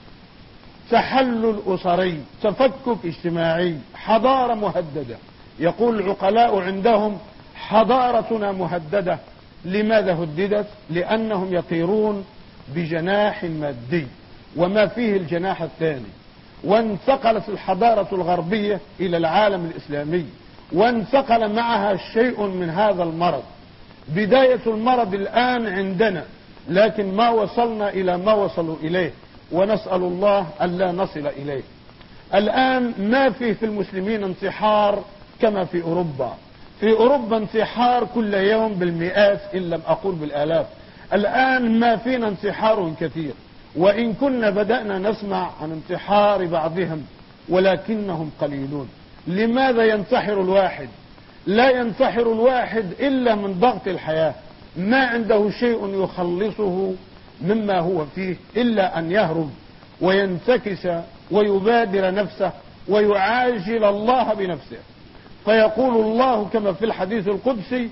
تحلل أسري، تفكك اجتماعي، حضارة مهددة. يقول العقلاء عندهم حضارتنا مهددة. لماذا هددت؟ لأنهم يطيرون بجناح مادي وما فيه الجناح الثاني. وانتقلت الحضارة الغربية إلى العالم الإسلامي، وانتقل معها شيء من هذا المرض. بداية المرض الآن عندنا، لكن ما وصلنا إلى ما وصلوا إليه، ونسأل الله ألا نصل إليه. الآن ما فيه في المسلمين انتحار كما في أوروبا. في أوروبا انتحار كل يوم بالمئات إن لم أقول بالآلاف. الآن ما فينا انتحار كثير، وإن كنا بدأنا نسمع عن انتحار بعضهم ولكنهم قليلون. لماذا ينتحر الواحد؟ لا ينتحر الواحد إلا من ضغط الحياة، ما عنده شيء يخلصه مما هو فيه إلا أن يهرب وينتكس ويبادر نفسه ويعاجل الله بنفسه. فيقول الله كما في الحديث القدسي: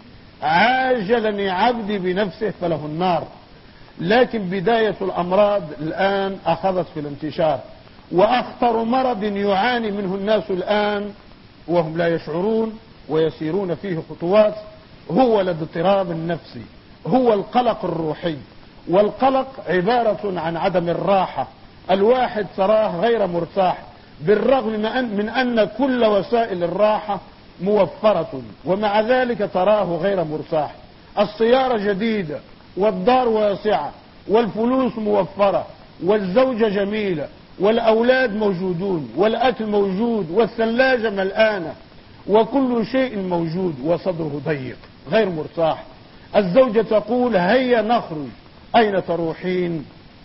عاجلني عبدي بنفسه فله النار. لكن بداية الأمراض الآن أخذت في الانتشار، وأخطر مرض يعاني منه الناس الآن وهم لا يشعرون ويسيرون فيه خطوات هو الاضطراب النفسي، هو القلق الروحي. والقلق عبارة عن عدم الراحة. الواحد تراه غير مرتاح بالرغم من أن كل وسائل الراحة موفرة، ومع ذلك تراه غير مرتاح. السيارة جديدة، والدار واسعة، والفلوس موفرة، والزوجة جميلة، والأولاد موجودون، والأكل موجود، والثلاجة ملآنة، وكل شيء موجود، وصدره ضيق غير مرتاح. الزوجة تقول: هيا نخرج. أين تروحين؟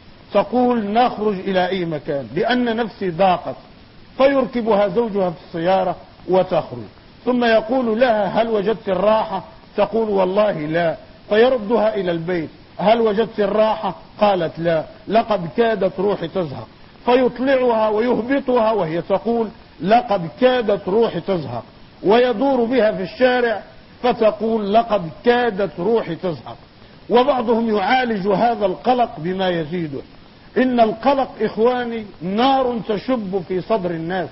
تقول: نخرج إلى أي مكان لأن نفسي ضاقت. فيركبها زوجها في السيارة وتخرج، ثم يقول لها: هل وجدت الراحة؟ تقول: والله لا. فيردها إلى البيت: هل وجدت الراحة؟ قالت: لا، لقد كادت روحي تزهق. فيطلعها ويهبطها وهي تقول: لقد كادت روحي تزهق. ويدور بها في الشارع فتقول: لقد كادت روحي تزهق. وبعضهم يعالج هذا القلق بما يزيده. إن القلق إخواني نار تشب في صدر الناس،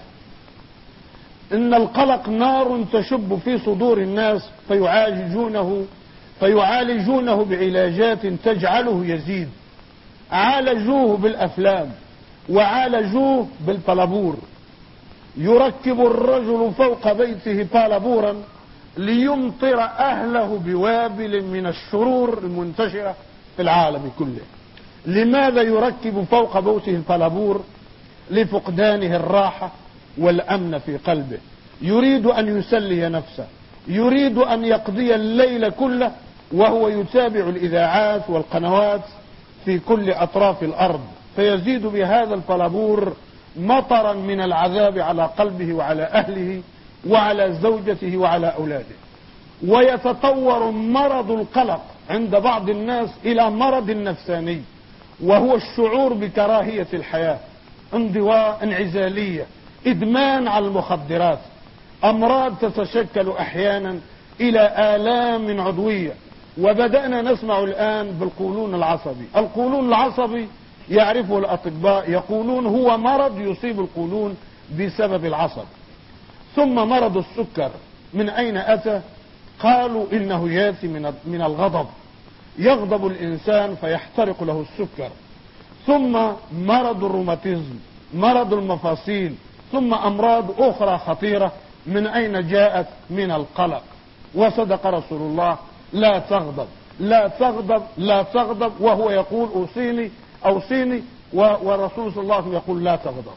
إن القلق نار تشب في صدور الناس، فيعالجونه بعلاجات تجعله يزيد. عالجوه بالأفلام، وعالجوه بالبلابور. يركب الرجل فوق بيته بلابورا ليمطر أهله بوابل من الشرور المنتشرة في العالم كله. لماذا يركب فوق بيته البلابور؟ لفقدانه الراحة والأمن في قلبه. يريد أن يسلي نفسه، يريد أن يقضي الليل كله وهو يتابع الإذاعات والقنوات في كل أطراف الأرض، فيزيد بهذا البلابور مطرا من العذاب على قلبه وعلى أهله وعلى زوجته وعلى أولاده. ويتطور مرض القلق عند بعض الناس إلى مرض نفساني، وهو الشعور بكراهية الحياة، انضواء، انعزالية، إدمان على المخدرات، أمراض تتشكل أحيانا إلى آلام عضوية. وبدأنا نسمع الآن بالقولون العصبي. القولون العصبي يعرفه الأطباء، يقولون هو مرض يصيب القولون بسبب العصب. ثم مرض السكر من أين أتى؟ قالوا إنه يأتي من الغضب، يغضب الإنسان فيحترق له السكر. ثم مرض الروماتيزم، مرض المفاصيل، ثم أمراض أخرى خطيرة. من أين جاءت؟ من القلق. وصدق رسول الله: لا تغضب، لا تغضب، لا تغضب، وهو يقول: أوصيني أوصيني، ورسول صلى الله عليه وسلم يقول: لا تغضب.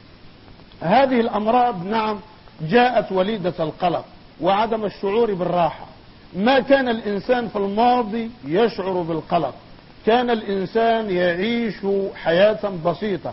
هذه الأمراض نعم جاءت وليدة القلق وعدم الشعور بالراحة. ما كان الإنسان في الماضي يشعر بالقلق، كان الإنسان يعيش حياة بسيطة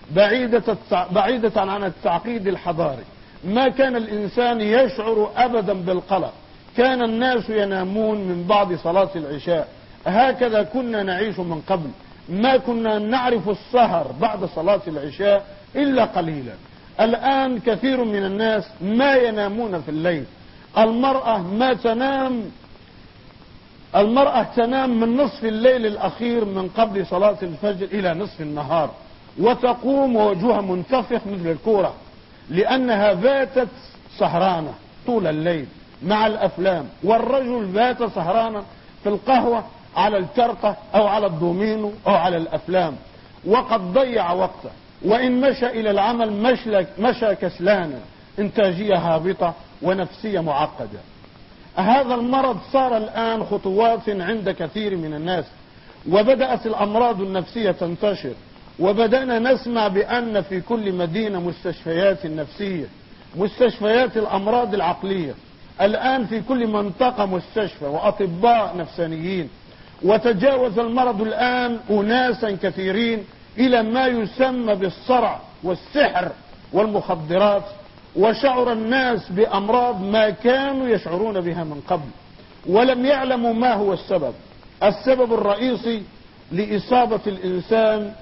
بعيدة عن التعقيد الحضاري. ما كان الإنسان يشعر أبدا بالقلق، كان الناس ينامون من بعد صلاة العشاء. هكذا كنا نعيش من قبل، ما كنا نعرف السهر بعد صلاة العشاء إلا قليلا. الآن كثير من الناس ما ينامون في الليل. المرأة تنام من نصف الليل الأخير من قبل صلاة الفجر إلى نصف النهار، وتقوم ووجهها منتفخ مثل الكورة، لأنها باتت سهرانة طول الليل مع الأفلام، والرجل بات سهرانا في القهوة على الكرطة أو على الدومينو أو على الأفلام، وقد ضيع وقته، وإن مشى إلى العمل مشى كسلانا، إنتاجية هابطة ونفسية معقدة. هذا المرض صار الآن خطوات عند كثير من الناس، وبدأت الأمراض النفسية تنتشر، وبدأنا نسمع بأن في كل مدينة مستشفيات نفسية، مستشفيات الأمراض العقلية. الآن في كل منطقة مستشفى وأطباء نفسانيين، وتجاوز المرض الآن أناسا كثيرين إلى ما يسمى بالصرع والسحر والمخدرات، وشعر الناس بأمراض ما كانوا يشعرون بها من قبل، ولم يعلموا ما هو السبب. السبب الرئيسي لإصابة الإنسان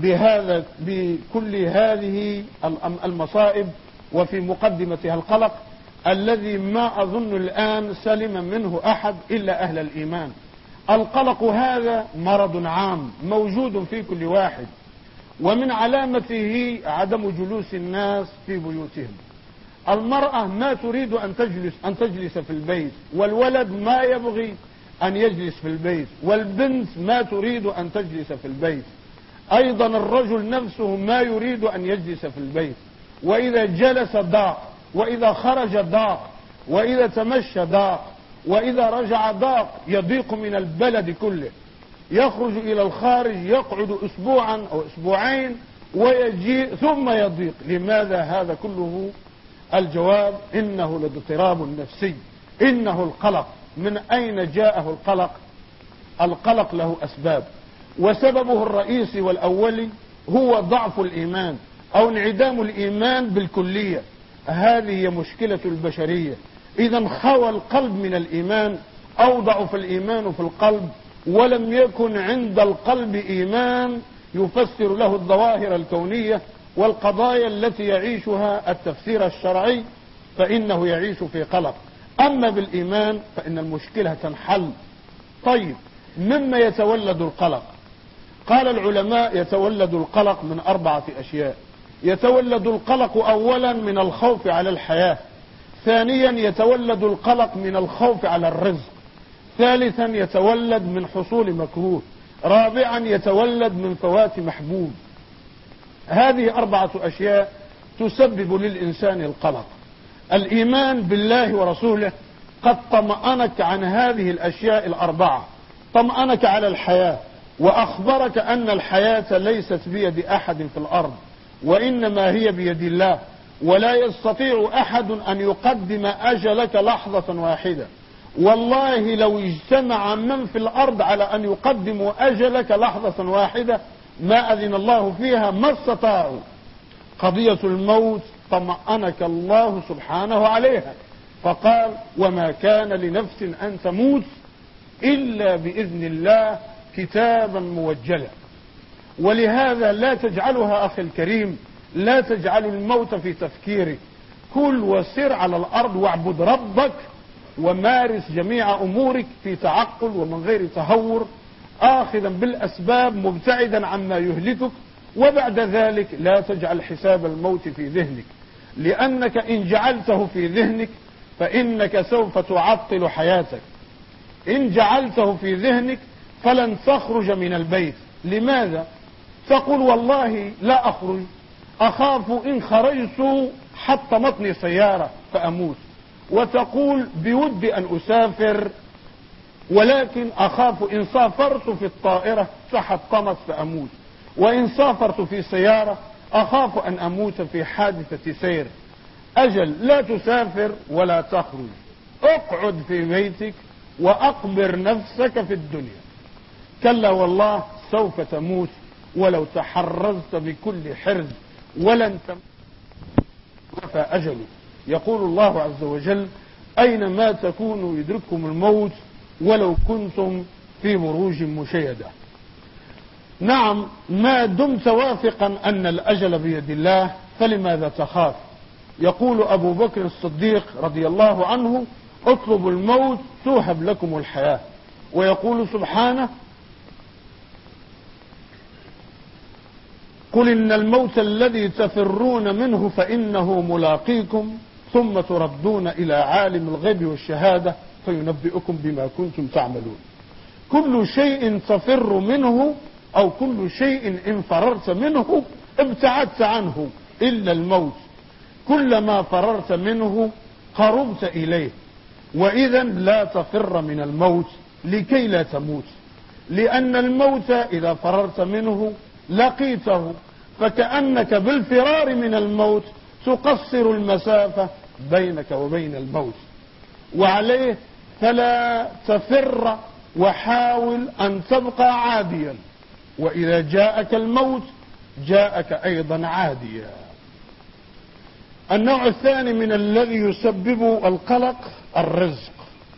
بكل هذه المصائب، وفي مقدمتها القلق الذي ما أظن الآن سلم منه أحد إلا أهل الإيمان. القلق هذا مرض عام موجود في كل واحد، ومن علامته عدم جلوس الناس في بيوتهم. المرأة ما تريد أن تجلس في البيت، والولد ما يبغي أن يجلس في البيت، والبنت ما تريد أن تجلس في البيت. أيضا الرجل نفسه ما يريد أن يجلس في البيت، وإذا جلس ضاق، وإذا خرج ضاق، وإذا تمشى ضاق، وإذا رجع ضاق، يضيق من البلد كله، يخرج إلى الخارج يقعد أسبوعا أو أسبوعين ويجيء ثم يضيق. لماذا هذا كله؟ الجواب إنه الاضطراب نفسي، إنه القلق. من أين جاءه القلق؟ القلق له أسباب، وسببه الرئيسي والأولي هو ضعف الإيمان أو انعدام الإيمان بالكلية. هذه هي مشكلة البشرية. إذا خوى القلب من الإيمان أو ضعف الإيمان في القلب، ولم يكن عند القلب إيمان يفسر له الظواهر الكونية والقضايا التي يعيشها التفسير الشرعي، فإنه يعيش في قلق. أما بالإيمان فإن المشكلة تنحل. طيب، مما يتولد القلق؟ قال العلماء يتولد القلق من 4 أشياء. يتولد القلق أولا من الخوف على الحياة، ثانيا يتولد القلق من الخوف على الرزق، ثالثا يتولد من حصول مكروه، رابعا يتولد من فوات محبوب. هذه 4 أشياء تسبب للإنسان القلق. الإيمان بالله ورسوله قد طمأنك عن هذه الأشياء 4. طمأنك على الحياة، وأخبرك أن الحياة ليست بيد أحد في الأرض، وإنما هي بيد الله، ولا يستطيع أحد أن يقدم أجلك لحظة واحدة. والله لو اجتمع من في الأرض على أن يقدموا أجلك لحظة واحدة ما أذن الله فيها ما استطاعوا. قضية الموت طمأنك الله سبحانه عليها، فقال: وما كان لنفس أن تموت إلا بإذن الله كتابا موجلا. ولهذا لا تجعلها أخي الكريم، لا تجعل الموت في تفكيرك. كل وسر على الأرض واعبد ربك، ومارس جميع أمورك في تعقل ومن غير تهور، آخذا بالأسباب مبتعدا عما يهلكك. وبعد ذلك لا تجعل حساب الموت في ذهنك، لأنك إن جعلته في ذهنك فإنك سوف تعطل حياتك. إن جعلته في ذهنك فلن تخرج من البيت. لماذا؟ تقول: والله لا أخرج، أخاف إن خرجت حطمتني سيارة فأموت. وتقول: بودي أن أسافر، ولكن أخاف إن سافرت في الطائرة تحطمت فأموت، وإن سافرت في سيارة أخاف أن أموت في حادثة سير. أجل، لا تسافر ولا تخرج، اقعد في بيتك وأقبر نفسك في الدنيا. كلا والله سوف تموت ولو تحرزت بكل حرز، ولن تموت وفى أجله. يقول الله عز وجل: أينما تكونوا يدرككم الموت ولو كنتم في بروج مشيدة. نعم، ما دمت واثقا أن الأجل بيد الله فلماذا تخاف؟ يقول أبو بكر الصديق رضي الله عنه: اطلبوا الموت توهب لكم الحياة. ويقول سبحانه: قل إن الموت الذي تفرون منه فإنه ملاقيكم ثم تردون إلى عالم الغيب والشهادة فينبئكم بما كنتم تعملون. كل شيء تفر منه أو كل شيء إن فررت منه ابتعدت عنه إلا الموت، كلما فررت منه قربت إليه، وإذا لا تفر من الموت لكي لا تموت، لأن الموت إذا فررت منه لقيته، فكأنك بالفرار من الموت تقصر المسافة بينك وبين الموت. وعليه فلا تفر وحاول أن تبقى عاديا، وإذا جاءك الموت جاءك أيضا عاديا. النوع الثاني من الذي يسبب القلق الرزق،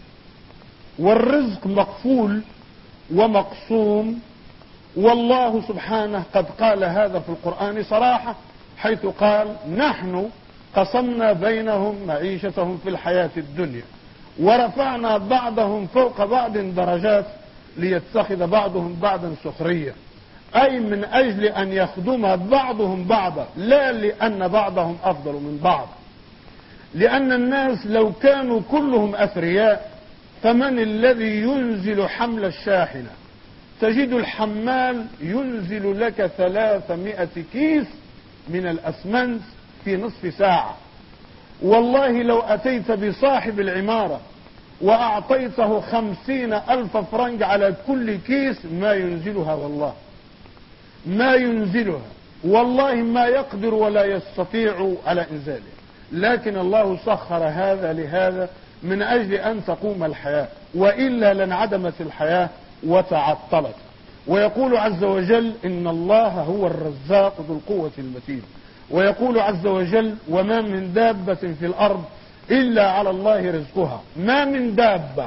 والرزق مقفول ومقسوم، والله سبحانه قد قال هذا في القرآن صراحة، حيث قال: نحن قسمنا بينهم معيشتهم في الحياة الدنيا ورفعنا بعضهم فوق بعض درجات ليتخذ بعضهم بعضا سخرية، أي من أجل أن يخدم بعضهم بعضا، لا لأن بعضهم أفضل من بعض. لأن الناس لو كانوا كلهم أثرياء فمن الذي ينزل حمل الشاحنة؟ تجد الحمال ينزل لك 300 كيس من الأسمنت في نصف ساعة. والله لو أتيت بصاحب العمارة وأعطيته 50,000 فرنك على كل كيس ما ينزلها، والله ما ينزلها، والله ما يقدر ولا يستطيع على إنزاله. لكن الله سخر هذا لهذا من أجل أن تقوم الحياة، وإلا لانعدمت الحياة وتعطلت. ويقول عز وجل: إن الله هو الرزاق ذو القوة المتين. ويقول عز وجل: وما من دابة في الأرض إلا على الله رزقها. ما من دابة،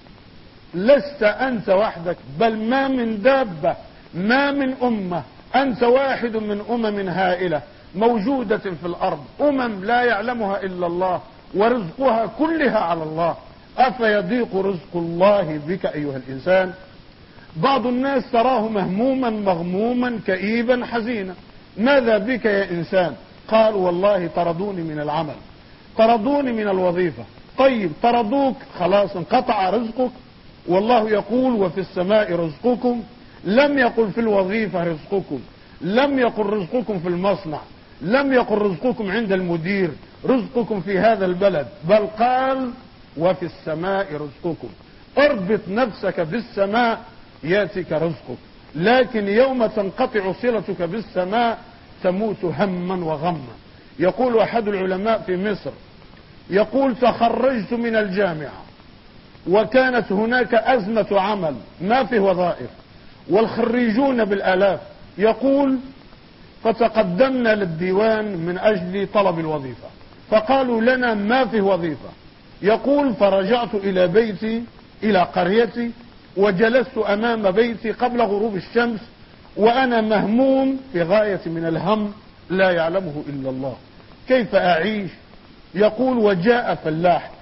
لست أنت وحدك، بل ما من دابة، ما من أمة، أنت واحد من أمم هائلة موجودة في الأرض، لا يعلمها إلا الله، ورزقها كلها على الله. أفيضيق رزق الله بك أيها الإنسان؟ بعض الناس تراه مهموما مغموما كئيبا حزينا. ماذا بك يا إنسان؟ قال: والله طردوني من العمل، طردوني من الوظيفة. طيب طردوك، خلاص انقطع رزقك. والله يقول: وفي السماء رزقكم، لم يقل في الوظيفة رزقكم، لم يقل رزقكم في المصنع، لم يقل رزقكم عند المدير، رزقكم في هذا البلد، بل قال: وفي السماء رزقكم. اربط نفسك بالسماء ياتيك رزقك. لكن يوم تنقطع صلتك بالسماء تموت هما وغما. يقول أحد العلماء في مصر، يقول: تخرجت من الجامعة وكانت هناك أزمة عمل، ما في وظائف والخريجون بالآلاف. يقول: فتقدمنا للديوان من أجل طلب الوظيفة، فقالوا لنا ما في وظيفة. يقول: فرجعت إلى بيتي، إلى قريتي، وجلست أمام بيتي قبل غروب الشمس وأنا مهموم في غاية من الهم لا يعلمه إلا الله، كيف أعيش؟ يقول: وجاء فلاح،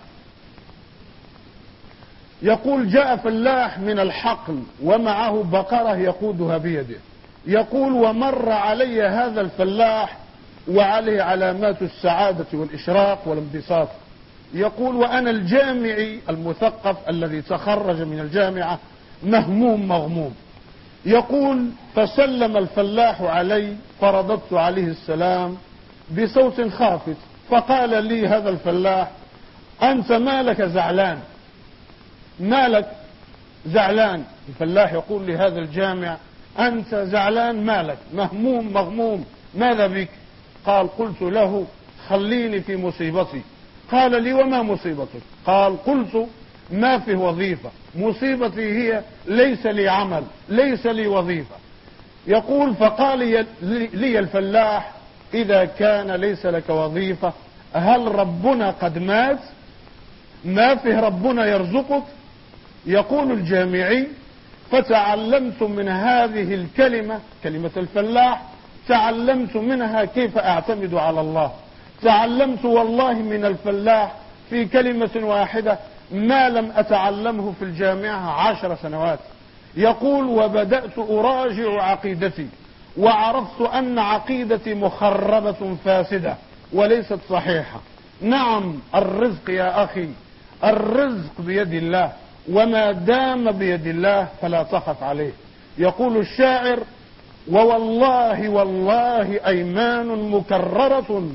يقول: جاء فلاح من الحقل ومعه بقرة يقودها بيده. يقول: ومر علي هذا الفلاح وعليه علامات السعادة والإشراق والانبساط. يقول: وأنا الجامعي المثقف الذي تخرج من الجامعة مهموم مغموم. يقول: فسلم الفلاح علي فرددت عليه السلام بصوت خافت، فقال لي هذا الفلاح: أنت مالك زعلان؟ مالك زعلان؟ الفلاح يقول لهذا الجامع: أنت زعلان؟ مالك مهموم مغموم، ماذا بك؟ قال: قلت له: خليني في مصيبتي. قال لي: وما مصيبتك؟ قال: قلت: ما في وظيفة، مصيبتي هي ليس لي عمل، ليس لي وظيفة. يقول: فقال لي الفلاح: إذا كان ليس لك وظيفة هل ربنا قد مات؟ ما فيه ربنا يرزقك؟ يقول الجامعي: فتعلمت من هذه الكلمة، كلمة الفلاح، تعلمت منها كيف أعتمد على الله، تعلمت والله من الفلاح في كلمة واحدة ما لم أتعلمه في الجامعة 10 سنوات. يقول: وبدأت أراجع عقيدتي وعرفت أن عقيدتي مخربة فاسدة وليست صحيحة. نعم، الرزق يا أخي، الرزق بيد الله، وما دام بيد الله فلا تخف عليه. يقول الشاعر: ووالله والله أيمان مكررة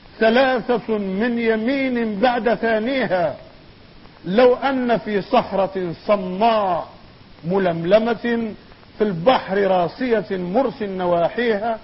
3 من يمين بعد ثانيها، لو أن في صخرة صماء ململمة في البحر راسية مرس نواحيها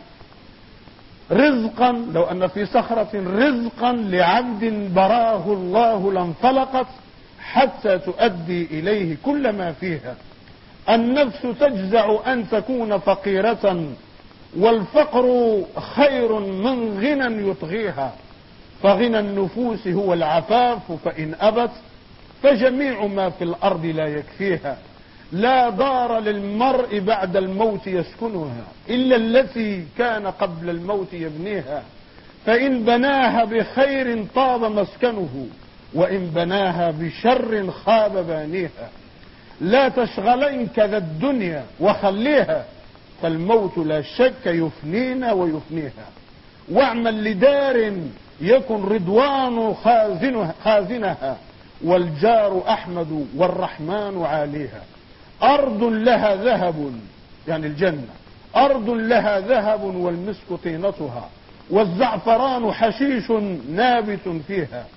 رزقا، لو أن في صخرة رزقا لعبد براه الله لانفلقت حتى تؤدي إليه كل ما فيها. النفس تجزع أن تكون فقيرة، والفقر خير من غنى يطغيها، فغنى النفوس هو العفاف، فإن أبت فجميع ما في الأرض لا يكفيها. لا دار للمرء بعد الموت يسكنها إلا التي كان قبل الموت يبنيها، فإن بناها بخير طاب مسكنه، وإن بناها بشر خاب بانيها. لا تشغلنك ذا الدنيا وخليها، فالموت لا شك يفنينا ويفنيها. واعمل لدار يكن رضوان خازنها، والجار أحمد والرحمن عاليها. أرض لها ذهب، يعني الجنة، أرض لها ذهب والمسك طينتها، والزعفران حشيش نابت فيها.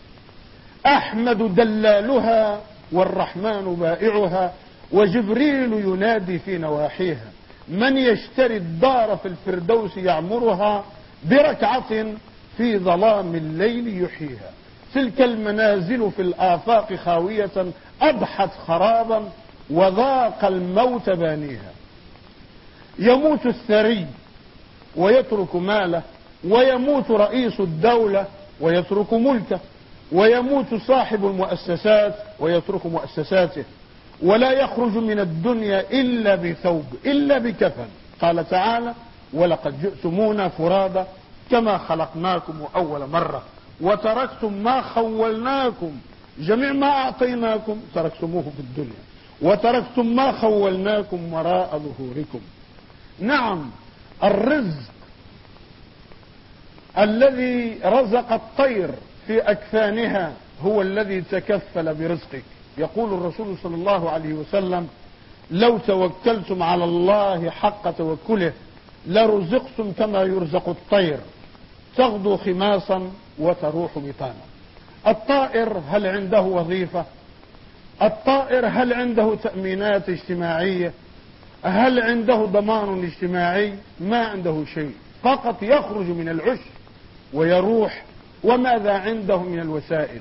أحمد دلالها والرحمن بائعها، وجبريل ينادي في نواحيها. من يشتري الدار في الفردوس يعمرها، بركعة في ظلام الليل يحييها. تلك المنازل في الآفاق خاوية أضحت خرابا، وذاق الموت بانيها. يموت الثري ويترك ماله، ويموت رئيس الدولة ويترك ملكه، ويموت صاحب المؤسسات ويترك مؤسساته، ولا يخرج من الدنيا إلا بثوب، إلا بكفن. قال تعالى: ولقد جئتمونا فرادا كما خلقناكم أول مرة، وتركتم ما خولناكم، جميع ما أعطيناكم تركتموه في الدنيا، وتركتم ما خولناكم وراء ظهوركم. نعم، الرزق الذي رزق الطير في أكفانها هو الذي تكفل برزقك. يقول الرسول صلى الله عليه وسلم: لو توكلتم على الله حق توكله لرزقتم كما يرزق الطير، تغدو خماصا وتروح بطانا. الطائر هل عنده وظيفة؟ الطائر هل عنده تأمينات اجتماعية؟ هل عنده ضمان اجتماعي؟ ما عنده شيء، فقط يخرج من العش ويروح. وماذا عنده من الوسائل؟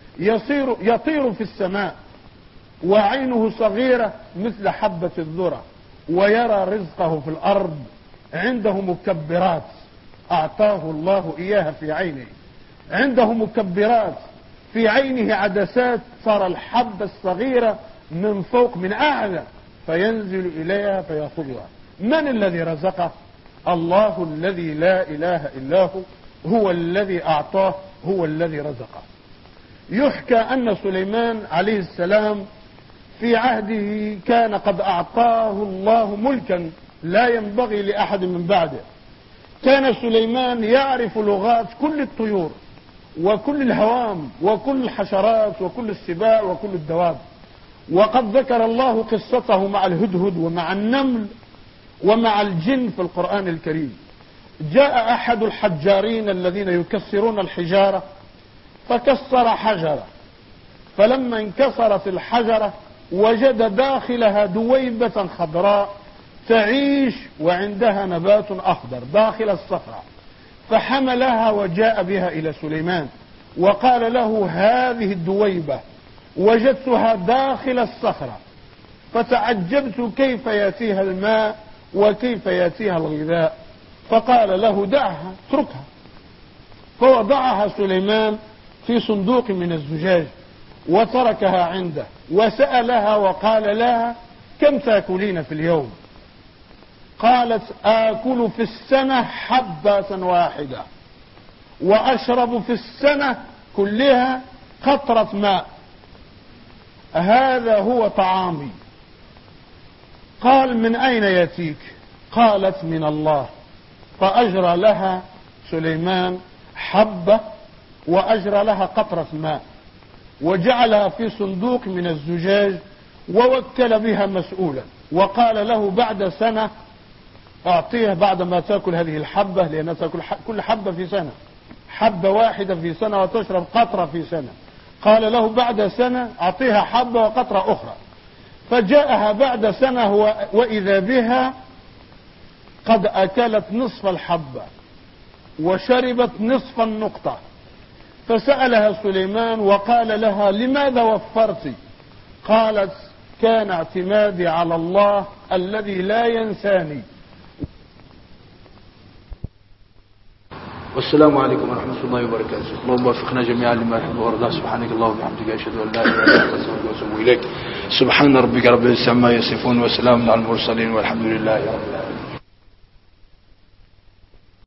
يطير في السماء وعينه صغيرة مثل حبة الذرة، ويرى رزقه في الأرض. عنده مكبرات أعطاه الله إياها في عينه، عنده مكبرات في عينه، عدسات ترى الحبة الصغيرة من فوق من أعلى فينزل إليها فيأخذها. من الذي رزقه؟ الله الذي لا إله إلا هو، هو الذي أعطاه، هو الذي رزقه. يحكى أن سليمان عليه السلام في عهده كان قد أعطاه الله ملكا لا ينبغي لأحد من بعده. كان سليمان يعرف لغات كل الطيور وكل الهوام وكل الحشرات وكل السباع وكل الدواب. وقد ذكر الله قصته مع الهدهد ومع النمل ومع الجن في القرآن الكريم. جاء أحد الحجارين الذين يكسرون الحجارة فكسر حجرة، فلما انكسرت الحجرة وجد داخلها دويبة خضراء تعيش وعندها نبات أخضر داخل الصخرة، فحملها وجاء بها إلى سليمان وقال له: هذه الدويبة وجدتها داخل الصخرة، فتعجبت كيف يأتيها الماء وكيف يأتيها الغذاء. فقال له: دعها، اتركها. فوضعها سليمان في صندوق من الزجاج وتركها عنده، وسألها وقال لها: كم تأكلين في اليوم؟ قالت: آكل في السنة حبة واحدة، وأشرب في السنة كلها قطرة ماء، هذا هو طعامي. قال: من أين يأتيك؟ قالت: من الله. فأجرى لها سليمان حبة وأجرى لها قطرة ماء وجعلها في صندوق من الزجاج ووكل بها مسؤولا، وقال له بعد سنة أعطيه بعد ما تأكل هذه الحبة، لأنها تأكل كل حبة في سنة، حبة واحدة في سنة وتشرب قطرة في سنة. قال له بعد سنة أعطيها حبة وقطرة أخرى. فجاءها بعد سنة وإذا بها قد أكلت نصف الحبة وشربت نصف النقطة. فسألها سليمان وقال لها: لماذا وفرت؟ قالت: كان اعتمادي على الله الذي لا ينساني. والسلام عليكم ورحمة الله وبركاته. اللهم وفقنا جميعا لما يحب ويرضى. سبحانك اللهم وبحمدك أشهد أن لا إله إلا أنت أستغفرك وأتوب إليك. سبحان ربك رب العزة عما يصفون وسلام على المرسلين والحمد لله رب العالمين.